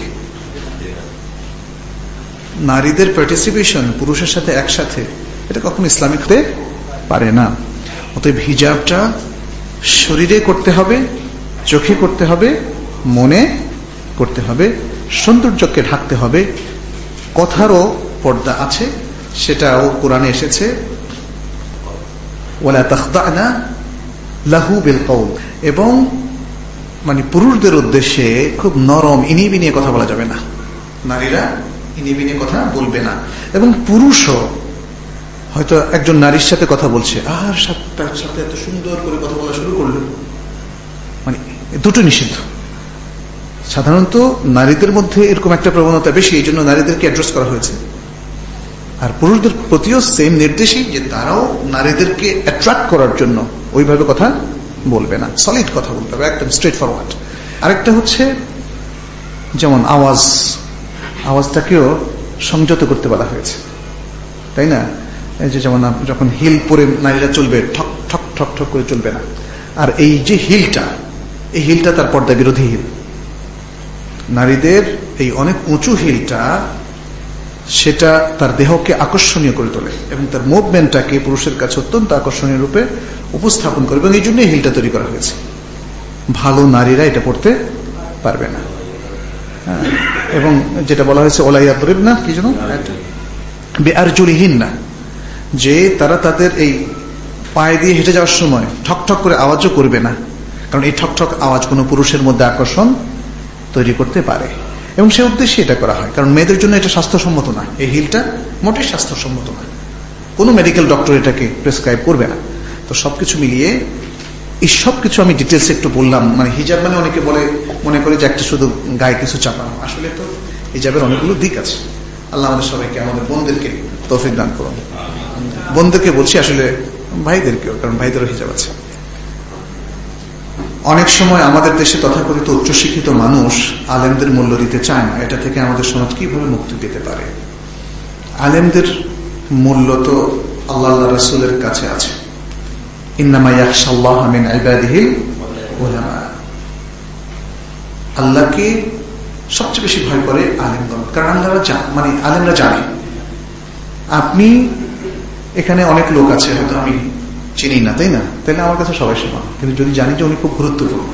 নারীদের পার্টিসিপেশন পুরুষের সাথে একসাথে, এটা কখনো ইসলামিক হতে পারে না। অতএব হিজাবটা শরীরে করতে হবে, চোখে করতে হবে, মনে করতে হবে, সৌন্দর্যকে ঢাকতে হবে। কথারও পর্দা আছে, সেটাও কোরআনে এসেছে, ওয়ালা তাখদানা লাহু বিল কওল। এবং মানে পুরুষদের উদ্দেশ্যে খুব নরম ইনিবিনিয়ে কথা বলা যাবে না, নারীরা ইনিবিনিয়ে কথা বলবে না। এবং পুরুষও হয়তো একজন নারীর সাথে কথা বলছে, আর তার সাথে এত সুন্দর করে কথা বলা শুরু করলো, মানে দুটো নিষিদ্ধ। সাধারণত নারীদের মধ্যে এরকম একটা প্রবণতা বেশি, এই জন্য নারীদেরকে অ্যাড্রেস করা হয়েছে। আর পুরুষদের প্রতিও সেম নির্দেশই যে তারাও নারীদেরকে অ্যাট্রাক্ট করার জন্য ওইভাবে কথা বলবে না, সলিড কথা বলতে হবে, একদম স্ট্রেট ফরওয়ার্ড। আরেকটা হচ্ছে যেমন আওয়াজ, আওয়াজটাকেও সংযত করতে বলা হয়েছে, তাই না? এই যে যেমন যখন হিল পরে নারীরা চলবে, ঠক ঠক ঠক ঠক করে চলবে না। আর এই যে হিলটা, এই হিলটা তার পর্দা বিরোধী হিল। নারীদের এই অনেক উঁচু হিলটা, সেটা তার দেহকে আকর্ষণীয় করে তোলে এবং তার মুভমেন্টটাকে পুরুষের কাছে অত্যন্ত আকর্ষণীয় রূপে উপস্থাপন করে, এবং এই জন্য এই হিলটা তৈরি করা হয়েছে। ভালো নারীরা এটা পড়তে পারবে না। এবং যেটা বলা হয়েছে ওলাইয়া দরিবনা, কি যেন বিআরজুলিহিন্না, যে তারা তাদের এই পায়ে দিয়ে হেঁটে যাওয়ার সময় ঠক ঠক করে আওয়াজও করবে না, কারণ এই ঠক ঠক আওয়াজ কোনো পুরুষের মধ্যে আকর্ষণ তৈরি করতে পারে। এবং সে উদ্দেশ্যে এটা করা হয়, কারণ মেয়েদের জন্য এটা স্বাস্থ্যসম্মত না, এই হিলটা মোটেই স্বাস্থ্যসম্মত না, কোনো মেডিকেল ডক্টর এটাকে প্রেসক্রাইব করবে না। তো সবকিছু মিলিয়ে এই সবকিছু আমি ডিটেলস একটু বললাম। মানে হিজাব মানে অনেকে বলে মনে করে যে একটা শুধু গায়ে কিছু চাপানো, আসলে তো হিজাবের অনেকগুলো দিক আছে। আল্লাহ আমাদের সবাইকে, আমাদের বোনদেরকে তৌফিক দান করুন। বোনদেরকে বলছি, আসলে ভাইদেরকেও, কারণ ভাইদেরও হিজাব আছে। অনেক সময় আমাদের দেশে তথাকথিত উচ্চশিক্ষিত মানুষ আলেমদের মূল্য দিতে চায় না। এটা থেকে আমাদের সমাজ কিভাবে মুক্তি পেতে পারে? আলেমদের মূল্য তো আল্লাহ রাসূলের কাছে আছে, ইন্নামা ইয়াখশাল্লাহ মিন ইবাদিহিল উলামা। আল্লাহকে সবচেয়ে বেশি ভয় করে আলেমগণ, কারণ আল্লাহরা জানে, মানে আলেমরা জানে। আপনি এখানে অনেক লোক আছে হয়তো আমি চিনি না, তাই না? তাহলে আমার কাছে সবাই সমান, কিন্তু যদি জানি যে উনি খুব গুরুত্বপূর্ণ,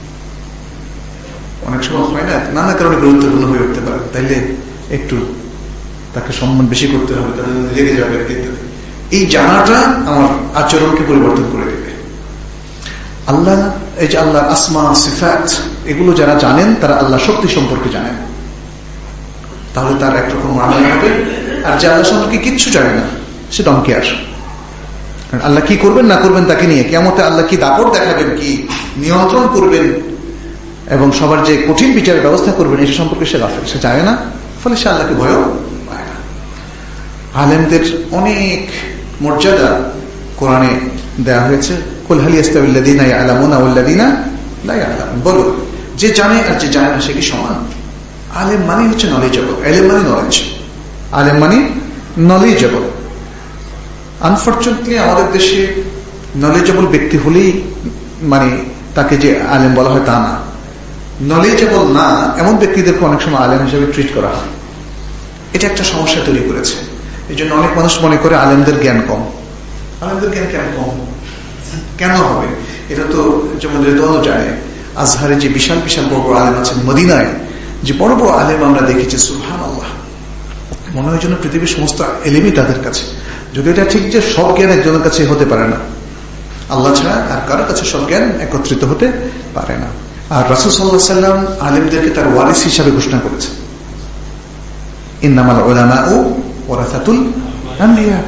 অনেক সময় হয় না, নানা কারণে গুরুত্বপূর্ণ হয়ে উঠতে পারে, তাইলে একটু তাকে সম্মান বেশি করতে হবে, তাহলে লেগে যাবে। এই জানাটা আমার আচরণকে পরিবর্তন করে দেবে। আল্লাহ, এই যে আল্লাহ আসমা সিফাত, এগুলো যারা জানেন তারা আল্লাহ শক্তি সম্পর্কে জানেন, তাহলে তার একরকম মামলা হবে। আর যে আল্লাহ সম্পর্কে কিচ্ছু জানে না, সে ডোন্ট কেয়ার। আল্লাহ কি করবেন না করবেন তাকে নিয়ে, কিয়ামতে আল্লাহ কি দাপট দেখাবেন, কি নিয়ন্ত্রণ করবেন এবং সবার যে কঠিন বিচারের ব্যবস্থা করবেন, এটা সম্পর্কে সে গাফেল, সে জানে না। ফলে সে আল্লাহকে ভয়ও পায় না। আলেমদের অনেক মর্যাদা কোরআনে দেওয়া হয়েছে। কুল হাল ইয়াস্তাবিল্লাযীনা ইয়া'লামুনা ওয়াল্লাযীনা লা ইয়া'লামুন, বলো যে জানে আর যে জানে না সে কি সমান? আলেম মানে হচ্ছে নলেজেবল, এলেম মানে নলেজ, আলেম মানে নলেজেবল। আনফর্চুনেটলি আমাদের দেশে নলেজেবল ব্যক্তি হলেই মানে তাকে যে আলেম বলা হয় তা না, নলেজেবল না এমন ব্যক্তিদেরকে অনেক সময় আলেম হিসেবে ট্রিট করা হয়। এটা একটা সমস্যা তৈরি করেছে। এই জন্য অনেক মানুষ মনে করে আলেমদের জ্ঞান কম। আলেমদের জ্ঞান কেন কম, কেন হবে? এটা তো যেমন রেদওয়ানও জানে, আজহারে যে বিশাল বিশাল বড় বড় আলেম আছেন, মদিনায় যে বড় বড় আলেম আমরা দেখেছি, সুবহানাল্লাহ, মনে হয় যেন পৃথিবীর সমস্ত এলেমই তাদের কাছে। যদি এটা ঠিক যে সব জ্ঞান একজনের কাছে হতে পারে না, আল্লাহ ছাড়া আর কারো কাছে সব জ্ঞান একত্রিত হতে পারে না। আর রাসূল সাল্লাল্লাহু আলাইহি ওয়াসাল্লাম আলেমদেরকে তার ওয়ারিস হিসাবে ঘোষণা করেছেন, ইন্নামাল উলামাউ ওয়ারাসাতুল আম্বিয়া।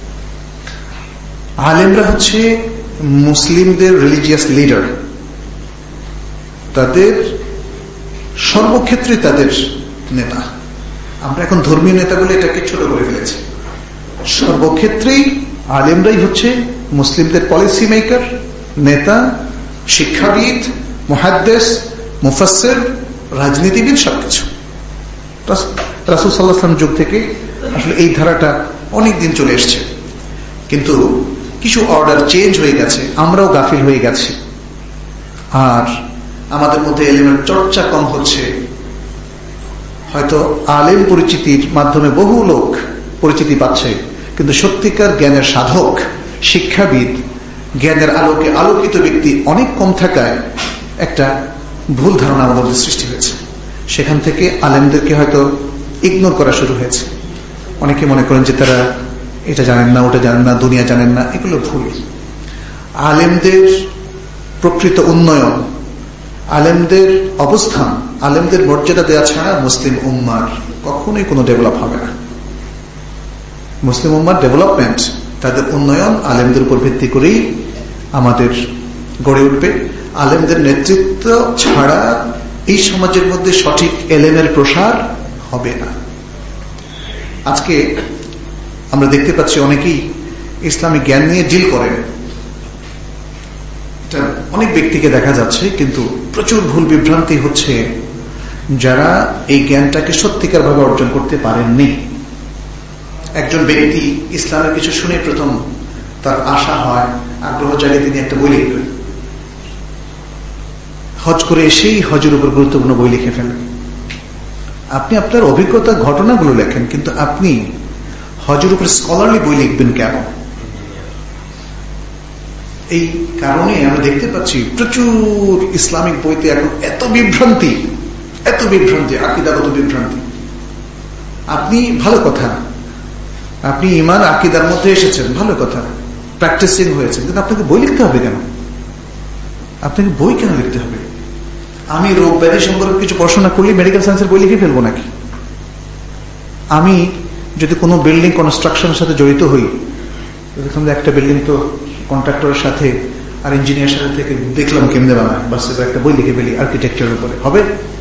আলেমরা হচ্ছে মুসলিমদের রিলিজিয়াস লিডার, তাদের সর্বক্ষেত্রে তাদের নেতা। আমরা এখন ধর্মীয় নেতা বলে এটাকে ছোট করে ফেলেছি। সর্বক্ষেত্রেই আলেমরাই হচ্ছে মুসলিমদের পলিসি মেকার, নেতা, শিক্ষাবিদ, মুহাদ্দিস, মুফাসসির, রাজনীতিবিদ, সবকিছু। রাসূল সাল্লাল্লাহু আলাইহি ওয়াসাল্লাম যুগ থেকে আসলে এই ধারাটা অনেক দিন চলে এসছে, কিন্তু কিছু অর্ডার চেঞ্জ হয়ে গেছে, আমরাও গাফিল হয়ে গেছি। আর আমাদের মধ্যে এলেমের চর্চা কম হচ্ছে। হয়তো আলেম পরিচিতির মাধ্যমে বহু লোক পরিচিতি পাচ্ছে, কিন্তু সত্যিকার জ্ঞানের সাধক, শিক্ষাবিদ, জ্ঞানের আলোকে আলোকিত ব্যক্তি অনেক কম থাকায় একটা ভুল ধারণা আমাদের সৃষ্টি হয়েছে। সেখান থেকে আলেমদেরকে হয়তো ইগনোর করা শুরু হয়েছে। অনেকে মনে করেন যে তারা এটা জানেন না, ওটা জানেন না, দুনিয়া জানেন না, এগুলো ভুল। আলেমদের প্রকৃত উন্নয়ন, আলেমদের অবস্থান, আলেমদের মর্যাদা দেওয়া ছাড়া মুসলিম উম্মার কখনোই কোনো ডেভেলপ হবে না। মুসলিম উম্মার ডেভেলপমেন্ট, তাদের উন্নয়ন আলেমদের উপর ভিত্তি করেই আমাদের গড়ে উঠবে। আলেমদের নেতৃত্ব ছাড়া এই সমাজের মধ্যে সঠিক এলেমের প্রসার হবে না। আজকে আমরা দেখতে পাচ্ছি অনেকেই ইসলামিক জ্ঞান নিয়ে জিল করেন, এটা অনেক ব্যক্তিকে দেখা যাচ্ছে, কিন্তু প্রচুর ভুল বিভ্রান্তি হচ্ছে যারা এই জ্ঞানটাকে সত্যিকার ভাবে অর্জন করতে পারেননি। একজন ব্যক্তি ইসলামের কিছু শুনে প্রথম তার আশা হয়, আগ্রহ জাগে, তিনি একটা বই লিখবেন। হজ করে এসেই হজের উপর গুরুত্বপূর্ণ বই লিখে ফেলেন। আপনি আপনার অভিজ্ঞতা, ঘটনাগুলো লেখেন, কিন্তু আপনি হজের উপর স্কলারলি বই লিখবেন কেন? এই কারণে আমরা দেখতে পাচ্ছি প্রচুর ইসলামিক বইতে এখন এত বিভ্রান্তি, এত বিভ্রান্তি, আকীদাগত বিভ্রান্তি। আপনি ভালো কথা, আপনি ঈমান আকীদার মধ্যে এসেছেন, ভালো কথা, প্র্যাকটিসিং হয়েছে, কিন্তু আপনাকে বই লিখতে হবে কেন? আপনাকে বই কেন লিখতে হবে? আমি রোগ ব্যাধি সম্পর্কে কিছু পড়াশোনা করলে মেডিকেল সায়েন্সের বই লিখে ফেলবো নাকি? আমি যদি কোনো বিল্ডিং কনস্ট্রাকশনের সাথে জড়িত হই, দেখলাম যে একটা বিল্ডিং তো কন্ট্রাক্টরের সাথে আর ইঞ্জিনিয়ার সাথে থেকে দেখলাম কেমনে বানায়, বাস একটা বই লিখে ফেলি আর্কিটেকচারের উপরে, হবে?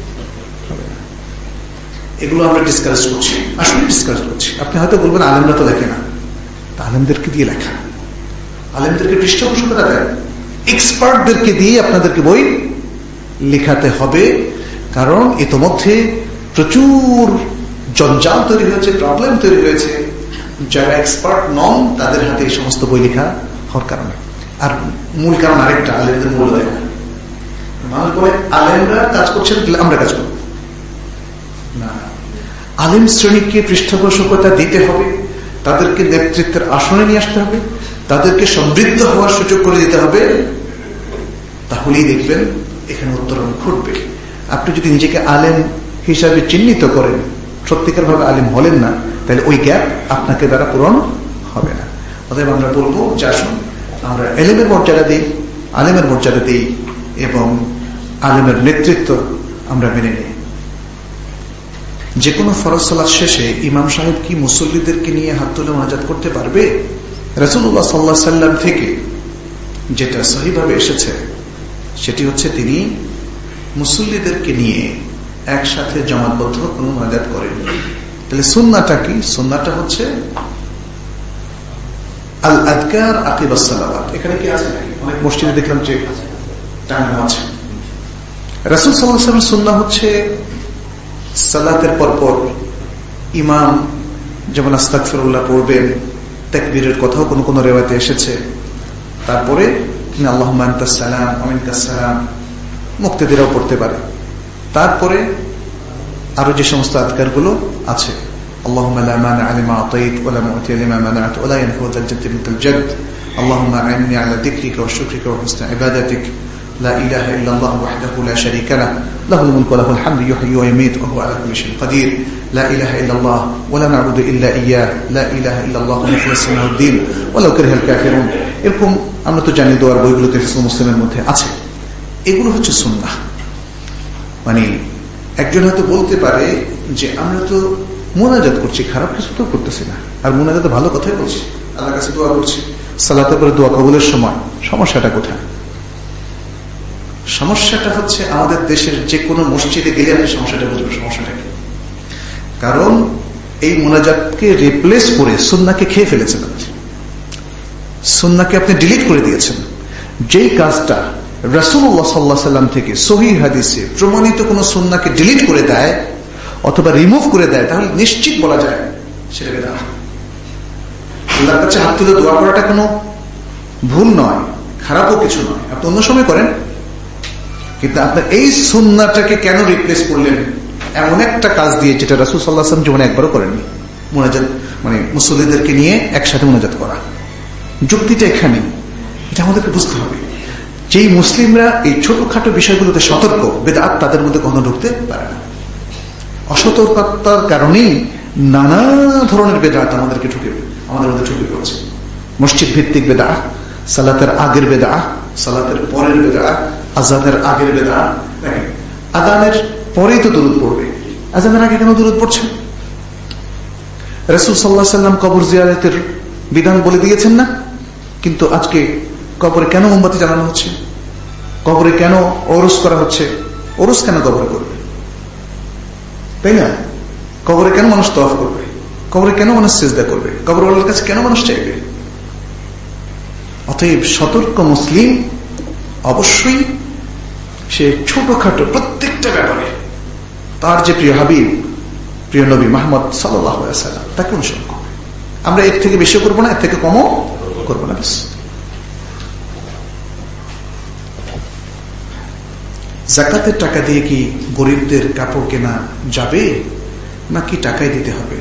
এগুলো আমরা ডিসকাস করছি, আসলে ডিসকাস করছি। আপনি হয়তো বলবেন আলেমরা তো লেখে না, আলেমদেরকে দিয়ে লেখা, আলেমদেরকে পৃষ্ঠপোষকতা দেয়, এক্সপার্টদেরকে দিয়ে আপনাদেরকে বই লেখাতে হবে। কারণ ইতোমধ্যে প্রচুর জঞ্জাল তৈরি হয়েছে, প্রবলেম তৈরি হয়েছে, যারা এক্সপার্ট নন তাদের হাতে এই সমস্ত বই লেখা হওয়ার কারণে। আর মূল কারণ আরেকটা, আলেমদের মূল দেয় মানুষ বলে আলেমরা কাজ করছেন, আমরা কাজ করব না। আলেম শ্রেণীকে পৃষ্ঠপোষকতা দিতে হবে, তাদেরকে নেতৃত্বের আসনে নিয়ে আসতে হবে, তাদেরকে সমৃদ্ধ হওয়ার সুযোগ করে দিতে হবে, তাহলেই দেখবেন এখানে উত্তরণ ঘটবে। আপনি যদি নিজেকে আলেম হিসাবে চিহ্নিত করেন, সত্যিকার ভাবে আলেম হলেন না, তাহলে ওই গ্যাপ আপনাকে দ্বারা পূরণ হবে না। অতএব আমরা বলবো যে আসুন আমরা এলেমের মর্যাদা দিই, আলেমের মর্যাদা দিই এবং আলেমের নেতৃত্ব আমরা মেনে নিই। যে কোনো ফরজ সালাত শেষে ইমাম সাহেব কি মুসল্লিদেরকে নিয়ে হাত তুলে মুনাজাত করতে পারবে? রাসূলুল্লাহ সাল্লাল্লাহু আলাইহি ওয়াসাল্লাম থেকে যেটা সহিভাবে এসেছে সেটি হচ্ছে তিনি মুসল্লিদেরকে নিয়ে একসাথে জমাতবদ্ধ কোনো মুনাজাত করেন। তাহলে সুন্নাহটা কি? সুন্নাহটা হচ্ছে আল আযকার আকিবাস সালাওয়াত। এখানে কি আছে নাকি? অনেক মসজিদে দেখলাম যে টাঙানো আছে। রাসূল সাল্লাল্লাহু আলাইহি ওয়াসাল্লামের সুন্নাহ হচ্ছে সালাতের পরপর ইমাম যেমন আস্তাগফিরুল্লাহ পড়বেন, তাকবীরের কথাও কোন কোন রিওয়ায়াতে এসেছে, তারপরে তিনি আল্লাহুম্মা আনতাস সালাম ওয়া মিনকাস সালাম মুক্তাদিরাও পড়তে পারে। তারপরে আরো যে সমস্ত আযকারগুলো আছে, আল্লাহুম্মা লা মানি'a লিমা আতাইত ওয়া লা মু'তিয়া লিমা মানা'ত ওয়া লা ইয়ানফা'ু যাল জাদ্দি মিনকাল জাদ, আল্লাহুম্মা আ'inni 'আলা যিকরিকা ওয়া শুকরিকা ওয়া হুসনি ইবাদাতিক, لا إله إلا الله وحده لا شريك له له الملك وله الحمد يحيي ويميت وهو على كل شيء قدير لا إله إلا الله ولا نعبد إلا إياه لا إله إلا الله مخلصين له الدين ولو كره الكافرون। এরকম আমরা তো জানি দোয়ার বইগুলোতে মুসলিমের মধ্যে আছে। এগুলো হচ্ছে সুন্নাহ। মানে একজন হয়তো বলতে পারে যে আমরা তো মুনাজাত করছি, খারাপ কিছু তো করতেছি না, আর মুনাজাতে ভালো কথাই বলছি, আল্লাহর কাছে দোয়া করছি, সালাতের পরে দোয়া কবুলের সময় সমস্যাটা কোথায়? সমস্যাটা হচ্ছে আমাদের দেশের যে কোনো মসজিদে গেলে আপনি সমস্যাটা বুঝবেন সমস্যাটা কি। কারণ এই মুনাজাতকে রিপ্লেস করে সুন্নাহকে খেয়ে ফেলেছেন আপনি, সুন্নাহকে আপনি ডিলিট করে দিয়েছেন। যেই কাজটা রাসূলুল্লাহ সাল্লাল্লাহু আলাইহি ওয়াসাল্লাম থেকে সহিহ হাদিসে প্রমাণিত কোন সুন্নাহকে ডিলিট করে দেয় অথবা রিমুভ করে দেয়, তাহলে নিশ্চিত বলা যায় সেটা বিদআত। আল্লাহর কাছে হাত তুলে দোয়া করাটা কোনো ভুল নয়, খারাপও কিছু নয়, আপনি অন্য সময় করেন, কিন্তু আপনার এই সুন্নাহটাকে কেন রিপ্লেস করলেন এমন একটা কাজ দিয়ে যেটা রাসূল সাল্লাল্লাহু আলাইহি ওয়াসাল্লাম জীবনে একবারও করেননি? মুনাজাত মানে মুসল্লিদেরকে নিয়ে একসাথে মুনাজাত করা। যুক্তিটা এখানে, এটা আমাদেরকে বুঝতে হবে। যেই মুসলিমরা এই ছোটখাটো বিষয়গুলোতে সতর্ক, বিদআত তাদের মধ্যে কখনো ঢুকতে পারে না। অসতর্কতার কারণেই নানা ধরনের বিদআত আমাদেরকে ঢুকে আমাদের মধ্যে ঢুকে পড়ছে। মসজিদ ভিত্তিক বিদআত, সালাতের আগের বিদআত, সালাতের পরের বিদআত, আযানের আগের বিদআত। দেখেন আযানের পরেই তো দুরূদ পড়বে, আযানের আগে কেন দুরূদ পড়ছেন? রাসূল সাল্লাল্লাহু আলাইহি ওয়াসাল্লাম কবর জিয়ারতের বিধান বলে দিয়েছেন না? কিন্তু আজকে কবরে কেন মোমবাতি জ্বালানো হচ্ছে? কবরে কেন ওরস করা হচ্ছে? ওরস কেন কবরে করবে, তাই না? কবরে কেন মানুষ তওয়াফ করবে? কবরে কেন মানুষ সিজদা করবে? কবরওয়ালার কাছে কেন মানুষ চাইবে? অতএব সতর্ক মুসলিম অবশ্যই সে ছোটখাটো প্রত্যেকটা ব্যাপারে তার যে প্রিয় হাবিব, প্রিয় নবী মুহাম্মদ সাল্লাল্লাহু আলাইহি ওয়াসাল্লাম তাকে অনুসরণ করবে। আমরা এর থেকে বেশি করবো না, এর থেকে কমও করবো না। যাকাতের টাকা দিয়ে কি গরিবদের কাপড় কেনা যাবে নাকি টাকাই দিতে হবে?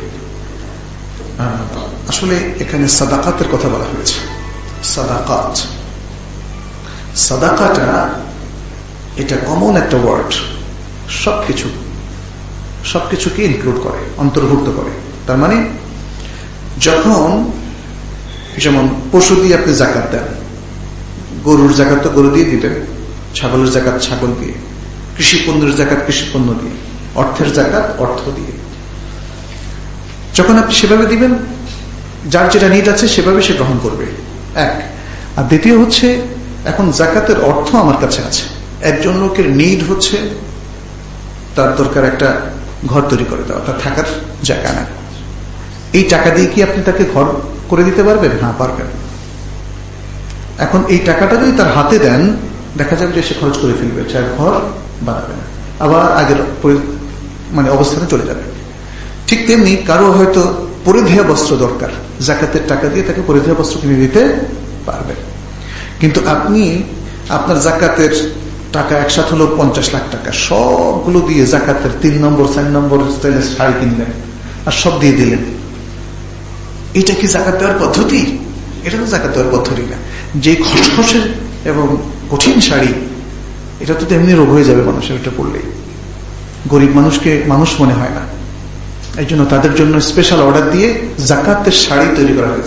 আসলে এখানে সাদাকাতের কথা বলা হয়েছে। সাদাকাত, সাদাকাটা এটা কমন একটা ওয়ার্ড, সবকিছু সবকিছুকে ইনক্লুড করে, অন্তর্ভুক্ত করে। তার মানে যখন যেমন পশু দিয়ে আপনি যাকাত দেন, গরুর যাকাত তো গরু দিয়ে দিবেন, ছাগলের যাকাত ছাগল দিয়ে, কৃষি পণ্যের যাকাত কৃষি পণ্য দিয়ে, অর্থের যাকাত অর্থ দিয়ে। যখন আপনি সেভাবে দিবেন, যার যেটা নিড আছে সেভাবে সে গ্রহণ করবে, এক। আর দ্বিতীয় হচ্ছে এখন যাকাতের অর্থ আমার কাছে আছে। একজন লোকের নিড হচ্ছে তার দরকার একটা ঘর তৈরি করে দেওয়া, তার থাকার জায়গা না। এই টাকা দিয়ে কি আপনি তাকে ঘর করে দিতে পারবেন? হ্যাঁ পারবেন। এখন এই টাকাটা যদি তার হাতে দেন, দেখা যাবে যে সে খরচ করে ফেলবে, চাই ঘর বানাবে না, আবার আগের মানে অবস্থানে চলে যাবে। ঠিক তেমনি কারো হয়তো পরিধেয় বস্ত্র দরকার, যাকাতের টাকা দিয়ে তাকে পরিধেয় বস্ত্র কিনে দিতে পারবেন। কিন্তু আপনি আপনার যাকাতের টাকা একসাথে হলো পঞ্চাশ লাখ টাকা, সবগুলো দিয়ে যাকাতের তিন নম্বর চার নম্বর স্টাইলের শাড়ি কিনলেন আর সব দিয়ে দিলেন, এটা কি যাকাত দেওয়ার পদ্ধতি? এটা তো যাকাত দেওয়ার পদ্ধতি না। যে খসখসের এবং কঠিন শাড়ি, এটা তো তেমনি রোগ হয়ে যাবে মানুষের, এটা পড়লেই গরিব মানুষকে মানুষ মনে হয় না। এই জন্য তাদের জন্য স্পেশাল অর্ডার দিয়ে যাকাতের শাড়ি তৈরি করা হয়েছে।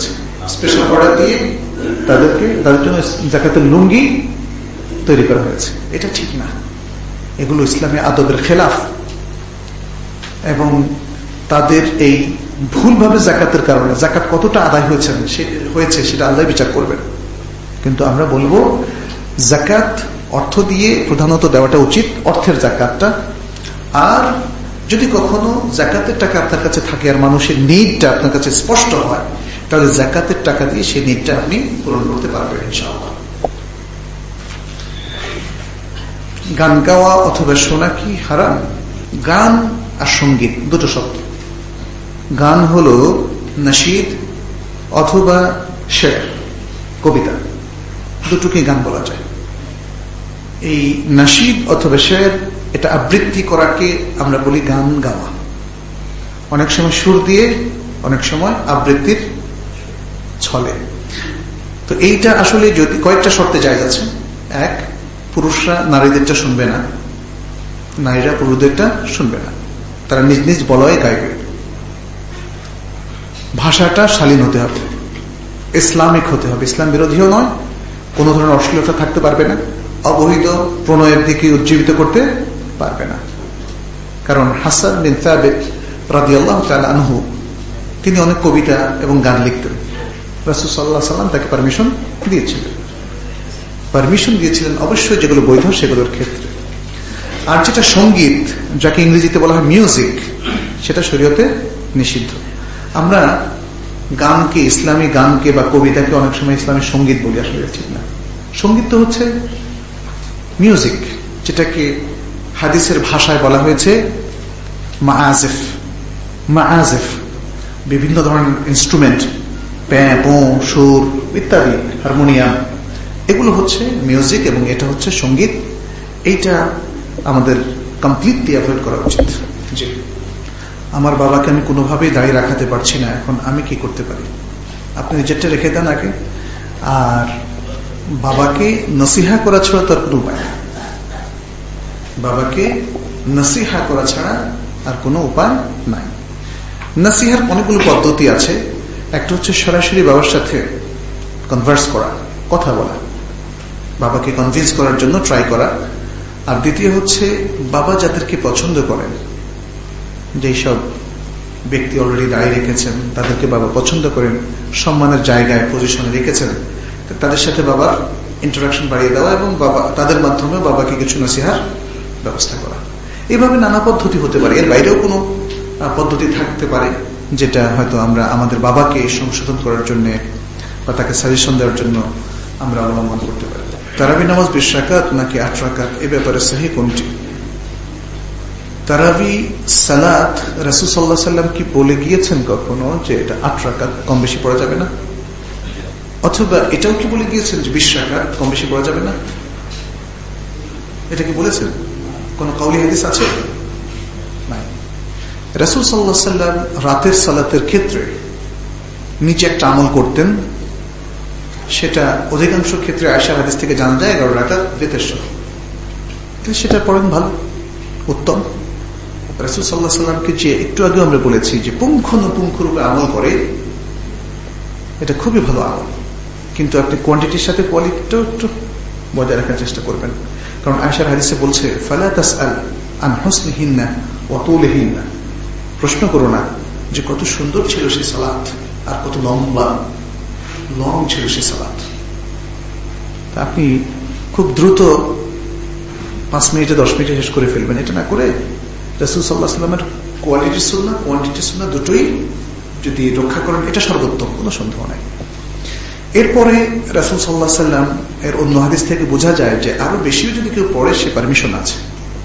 স্পেশাল অর্ডার দিয়ে তাদেরকে তাদের জন্য যাকাতের লুঙ্গি তৈরি করা হয়েছে। এটা ঠিক না, এগুলো ইসলামী আদবের খেলাফ, এবং তাদের এই ভুলভাবে যাকাতের কারণে যাকাত কতটা আদায় হয়েছে হয়েছে সেটা আল্লাহ বিচার করবেন। কিন্তু আমরা বলবো যাকাত অর্থ দিয়ে প্রধানত দেওয়াটা উচিত, অর্থের যাকাতটা। আর যদি কখনো যাকাতের টাকা আপনার কাছে থাকে আর মানুষের নিডটা আপনার কাছে স্পষ্ট হয়, তাহলে যাকাতের টাকা দিয়ে সেই নিডটা আপনি পূরণ করতে পারবেন ইনশাআল্লাহ। গান গাওয়া অথবা শোনা কি হারাম? গান আর সঙ্গীত দুটো শব্দ। গান হলো নাশিদ অথবা শের, কবিতা, দুটোকে গান বলা যায়। এই নাশিদ অথবা শের, এটা আবৃত্তি করাকে আমরা বলি গান গাওয়া। অনেক সময় সুর দিয়ে, অনেক সময় আবৃত্তির ছলে। তো এইটা আসলে যদি কয়েকটা শর্তে জায়েজ আছে। এক, পুরুষরা নারীদেরটা শুনবে না, নারীরা পুরুষদেরটা শুনবে না, তারা নিজ নিজ বলয়ে গাইবে। ভাষাটা শালীন হতে হবে, ইসলামিক হতে হবে, ইসলাম বিরোধীও নয়, কোন ধরনের অশ্লীলতা থাকতে পারবে না, অবৈধ প্রণয়ের দিকে উজ্জীবিত করতে পারবে না। কারণ হাসান বিন সাবিত রাদিয়াল্লাহু তাআলা আনহু তিনি অনেক কবিতা এবং গান লিখতেন। রাসূল সাল্লাল্লাহু আলাইহি ওয়াসাল্লাম তাকে পারমিশন দিয়েছিলেন পারমিশন দিয়েছিলেন অবশ্যই যেগুলো বৈধ সেগুলোর ক্ষেত্রে। আর যেটা সঙ্গীত, যাকে ইংরেজিতে বলা হয় মিউজিক, সেটা শরীয়তে নিষিদ্ধ। আমরা গানকে, ইসলামী গানকে বা কবিতাকে অনেক সময় ইসলামী সঙ্গীত বলি, আসলে ঠিক না। সঙ্গীত তো হচ্ছে মিউজিক, যেটাকে হাদিসের ভাষায় বলা হয়েছে মাআজিফ। মাআজিফ বিভিন্ন ধরনের ইনস্ট্রুমেন্ট, প্যাঁ, পো, সুর ইত্যাদি, হারমোনিয়াম, এগুলো হচ্ছে মিউজিক এবং এটা হচ্ছে সঙ্গীত। এইটা আমাদের কমপ্লিটলি অ্যাভয়েড করা উচিত। জি, আমার বাবাকে আমি কোনোভাবেই দাঁড়িয়ে রাখাতে পারছি না, এখন আমি কি করতে পারি? আপনি নিজেরটা রেখে দেন আগে। আর বাবাকে নসিহা করা ছাড়া তার কোনো উপায় নেই, বাবাকে নসিহা করা ছাড়া আর কোনো উপায় নাই। নসিহার অনেকগুলো পদ্ধতি আছে। একটা হচ্ছে সরাসরি বাবার সাথে কনভার্স করা, কথা বলা, বাবাকে কনভিন্স করার জন্য ট্রাই করা। আর দ্বিতীয় হচ্ছে বাবা যাদেরকে পছন্দ করেন, যেই সব ব্যক্তি অলরেডি দাঁড়িয়ে রেখেছেন, তাদেরকে বাবা পছন্দ করেন, সম্মানের জায়গায় পজিশনে রেখেছেন, তাদের সাথে বাবার ইন্টারাকশন বাড়িয়ে দেওয়া এবং বাবা তাদের মাধ্যমে বাবাকে কিছু নসিহার ব্যবস্থা করা। এইভাবে নানা পদ্ধতি হতে পারে। এর বাইরেও কোনো পদ্ধতি থাকতে পারে যেটা হয়তো আমরা আমাদের বাবাকে সংশোধন করার জন্য বা তাকে সাজেশন দেওয়ার জন্য আমরা অবলম্বন করতে পারি। তারাবি নামাজ বিশ রাকাত নাকি আট রাকাত, এ ব্যাপারে সহিহ কোনটি? তারাবি সালাত রাসূল সাল্লাল্লাহু আলাইহি ওয়াসাল্লাম কি বলে গিয়েছেন কখনো যে এটা আট রাকাত কম বেশি পড়া যাবে না? অথবা এটাও কি বলে গিয়েছেন যে বিশ রাকাত কম বেশি পড়া যাবে না? এটা কি বলেছেন? কোন কাউলি হাদিস আছে? নাই। রাসূল সাল্লাল্লাহু আলাইহি ওয়াসাল্লাম রাতের সালাতের ক্ষেত্রে নিচে একটা আমল করতেন, সেটা অধিকাংশ ক্ষেত্রে আয়েশা হাদিস থেকে জানা যায় এগারো রাকাত বেতের সহ। সেটা পড়েন, ভালো, উত্তম। রাসূল সাল্লাল্লাহু আলাইহি ওয়াসাল্লামকে যে একটু আগে আমরা বলেছি যে পুঙ্খানুপুঙ্খরূপে আমল করে, এটা খুবই ভালো আমল, কিন্তু আপনি কোয়ান্টিটির সাথে কোয়ালিটিটাও একটু বজায় রাখার চেষ্টা করবেন। কারণ আয়েশার হাদিসে বলছে ফালা তাসআল আন হুসনিহিন্না ওয়া তুলিহিন্না, প্রশ্ন করো না যে কত সুন্দর ছিল সেই সালাত আর কত লম্বা লং ছিল সেই সালাত। আপনি খুব দ্রুত পাঁচ মিনিটে দশ মিনিটে শেষ করে ফেলবেন, এটা না করে রাসূল সাল্লাল্লাহু আলাইহি ওয়াসাল্লামের কোয়ালিটি সুন্নাহ কোয়ান্টিটি সুন্নাহ দুটোই যদি রক্ষা করেন, এটা সর্বোত্তম, কোনো সন্দেহ নাই। এরপরে রাসূল সাল্লাল্লাহু আলাইহি ওয়াসাল্লাম এর অন্য হাদিস থেকে বোঝা যায় যে আরো বেশিও যদি কেউ পড়ে সে পারমিশন আছে।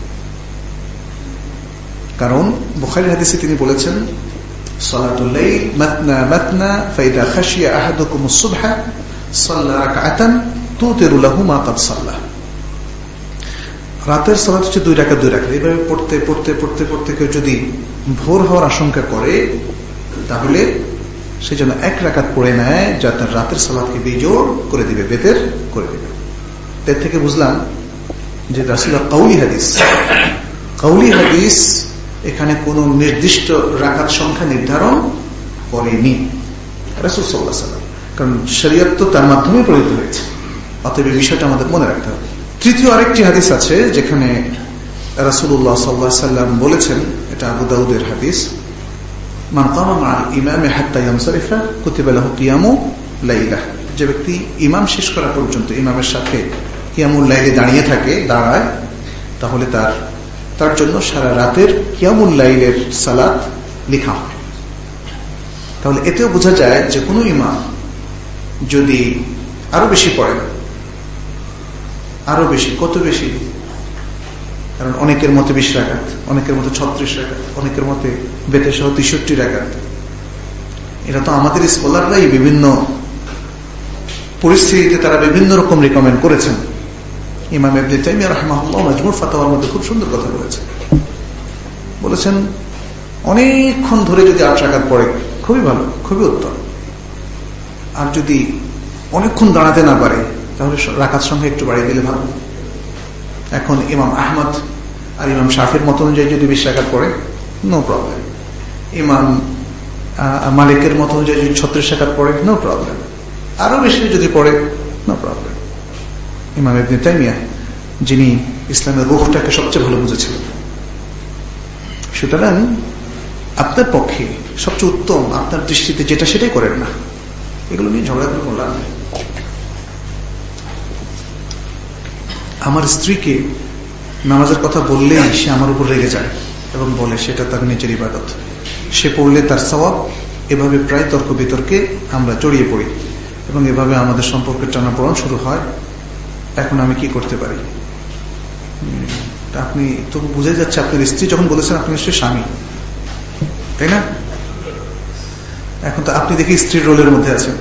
কারণ বুখারীর হাদিসে তিনি বলেছেন সালাতুল লাইল মাতনা মাতনা ফাইদা খাশিয়া আহাদুকুমুস সুবহা সাল্লা রাকআতান তুতিরু লাহু মা ক্বাদ সাল্লা। রাতের সালাত হচ্ছে দুই রাকাত দুই রাকাত, এইভাবে পড়তে পড়তে পড়তে পড়তে কেউ যদি ভোর হওয়ার আশঙ্কা করে, তাহলে সে যেন এক রাকাত পড়ে নেয়, যা তার রাতের সালাতকে বেজোড় করে দিবে, বেতের করে দিবে। এর থেকে বুঝলাম যে রাসূলের কাউলি হাদিস কাউলি হাদিস এখানে কোন নির্দিষ্ট রাকাত সংখ্যা নির্ধারণ করেনি রাসূল সাল্লাল্লাহু আলাইহি ওয়াসাল্লাম। কারণ শরীয়ত তো তার মাধ্যমে প্রণীত হয়েছে, অতএব এই বিষয়টা আমাদের মনে রাখতে হবে। তৃতীয় আরেকটি হাদিস আছে যেখানে রাসূলুল্লাহ সাল্লাল্লাহু আলাইহি ওয়াসাল্লাম বলেছেন, এটা আবু দাউদের হাদিস, মান কামা মা'আল ইমামি হাত্তা ইয়ানসারিফা কুতিবা লাহু কিয়ামু লাইলা। যে ব্যক্তি ইমাম শেষ করা পর্যন্ত ইমামের সাথে কিয়ামুল লাইলে দাঁড়িয়ে থাকে, দাঁড়ায়, তাহলে তার তার জন্য সারা রাতের কিয়ামুল লাইলের সালাত লেখা হয়। তাহলে এতেও বোঝা যায় যে কোনো ইমাম যদি আরো বেশি পড়ে, আরো বেশি, কত বেশি, কারণ অনেকের মতে বিশ রাকাত, অনেকের মতে ছত্রিশ রাকাত, অনেকের মতে বেতে সহ তেষট্টি রাকাত। এটা তো আমাদের স্কলাররাই বিভিন্ন পরিস্থিতিতে তারা বিভিন্ন রকম রিকমেন্ড করেছেন। ইমাম ইবনে তাইমিয়া রাহিমাহুল্লাহ মাজমুর ফাতাওয়ার মধ্যে খুব সুন্দর কথা বলেছেন, বলেছেন অনেকক্ষণ ধরে যদি আট রাকাত পড়ে খুবই ভালো, খুবই উত্তম। আর যদি অনেকক্ষণ দাঁড়াতে না পারে তাহলে রাকাত সংখ্যা একটু বাড়িয়ে দিলে ভালো। এখন ইমাম আহমদ আর ইমাম শাফির মত অনুযায়ী যদি বিশ রাকাত পড়ে, নো প্রবলেম। ইমাম মালিকের মত অনুযায়ী যদি ছত্রিশ রাকাত পড়ে, নো প্রবলেম। আরো বেশি যদি পড়ে, নো প্রবলেম। ইমাম ইবনে তাইমিয়া, যিনি ইসলামের রূহটাকে সবচেয়ে ভালো বুঝেছিলেন, সুতরাং আপনার পক্ষে সবচেয়ে উত্তম, আপনার দৃষ্টিতে যেটা সেটাই করেন না, এগুলো নিয়ে ঝগড়া করে কোনো লাভ নেই। আমার স্ত্রীকে নামাজের কথা বললেই সে আমার উপর রেগে যায় এবং বলে সেটা তার নিজের ইবাদত, সে পড়লে তার সওয়াব। এভাবে প্রায় তর্ক বিতর্কে আমরা জড়িয়ে পড়ি এবং এভাবে আমাদের সম্পর্কের টানাপোড়েন শুরু হয়। এখন আমি কি করতে পারি? আপনি তো বুঝে যাচ্ছে আপনার স্ত্রী যখন বলেছেন আপনি নিশ্চয়ই স্বামী, তাই না? এখন তো আপনি দেখি স্ত্রীর রোলের মধ্যে আছেন,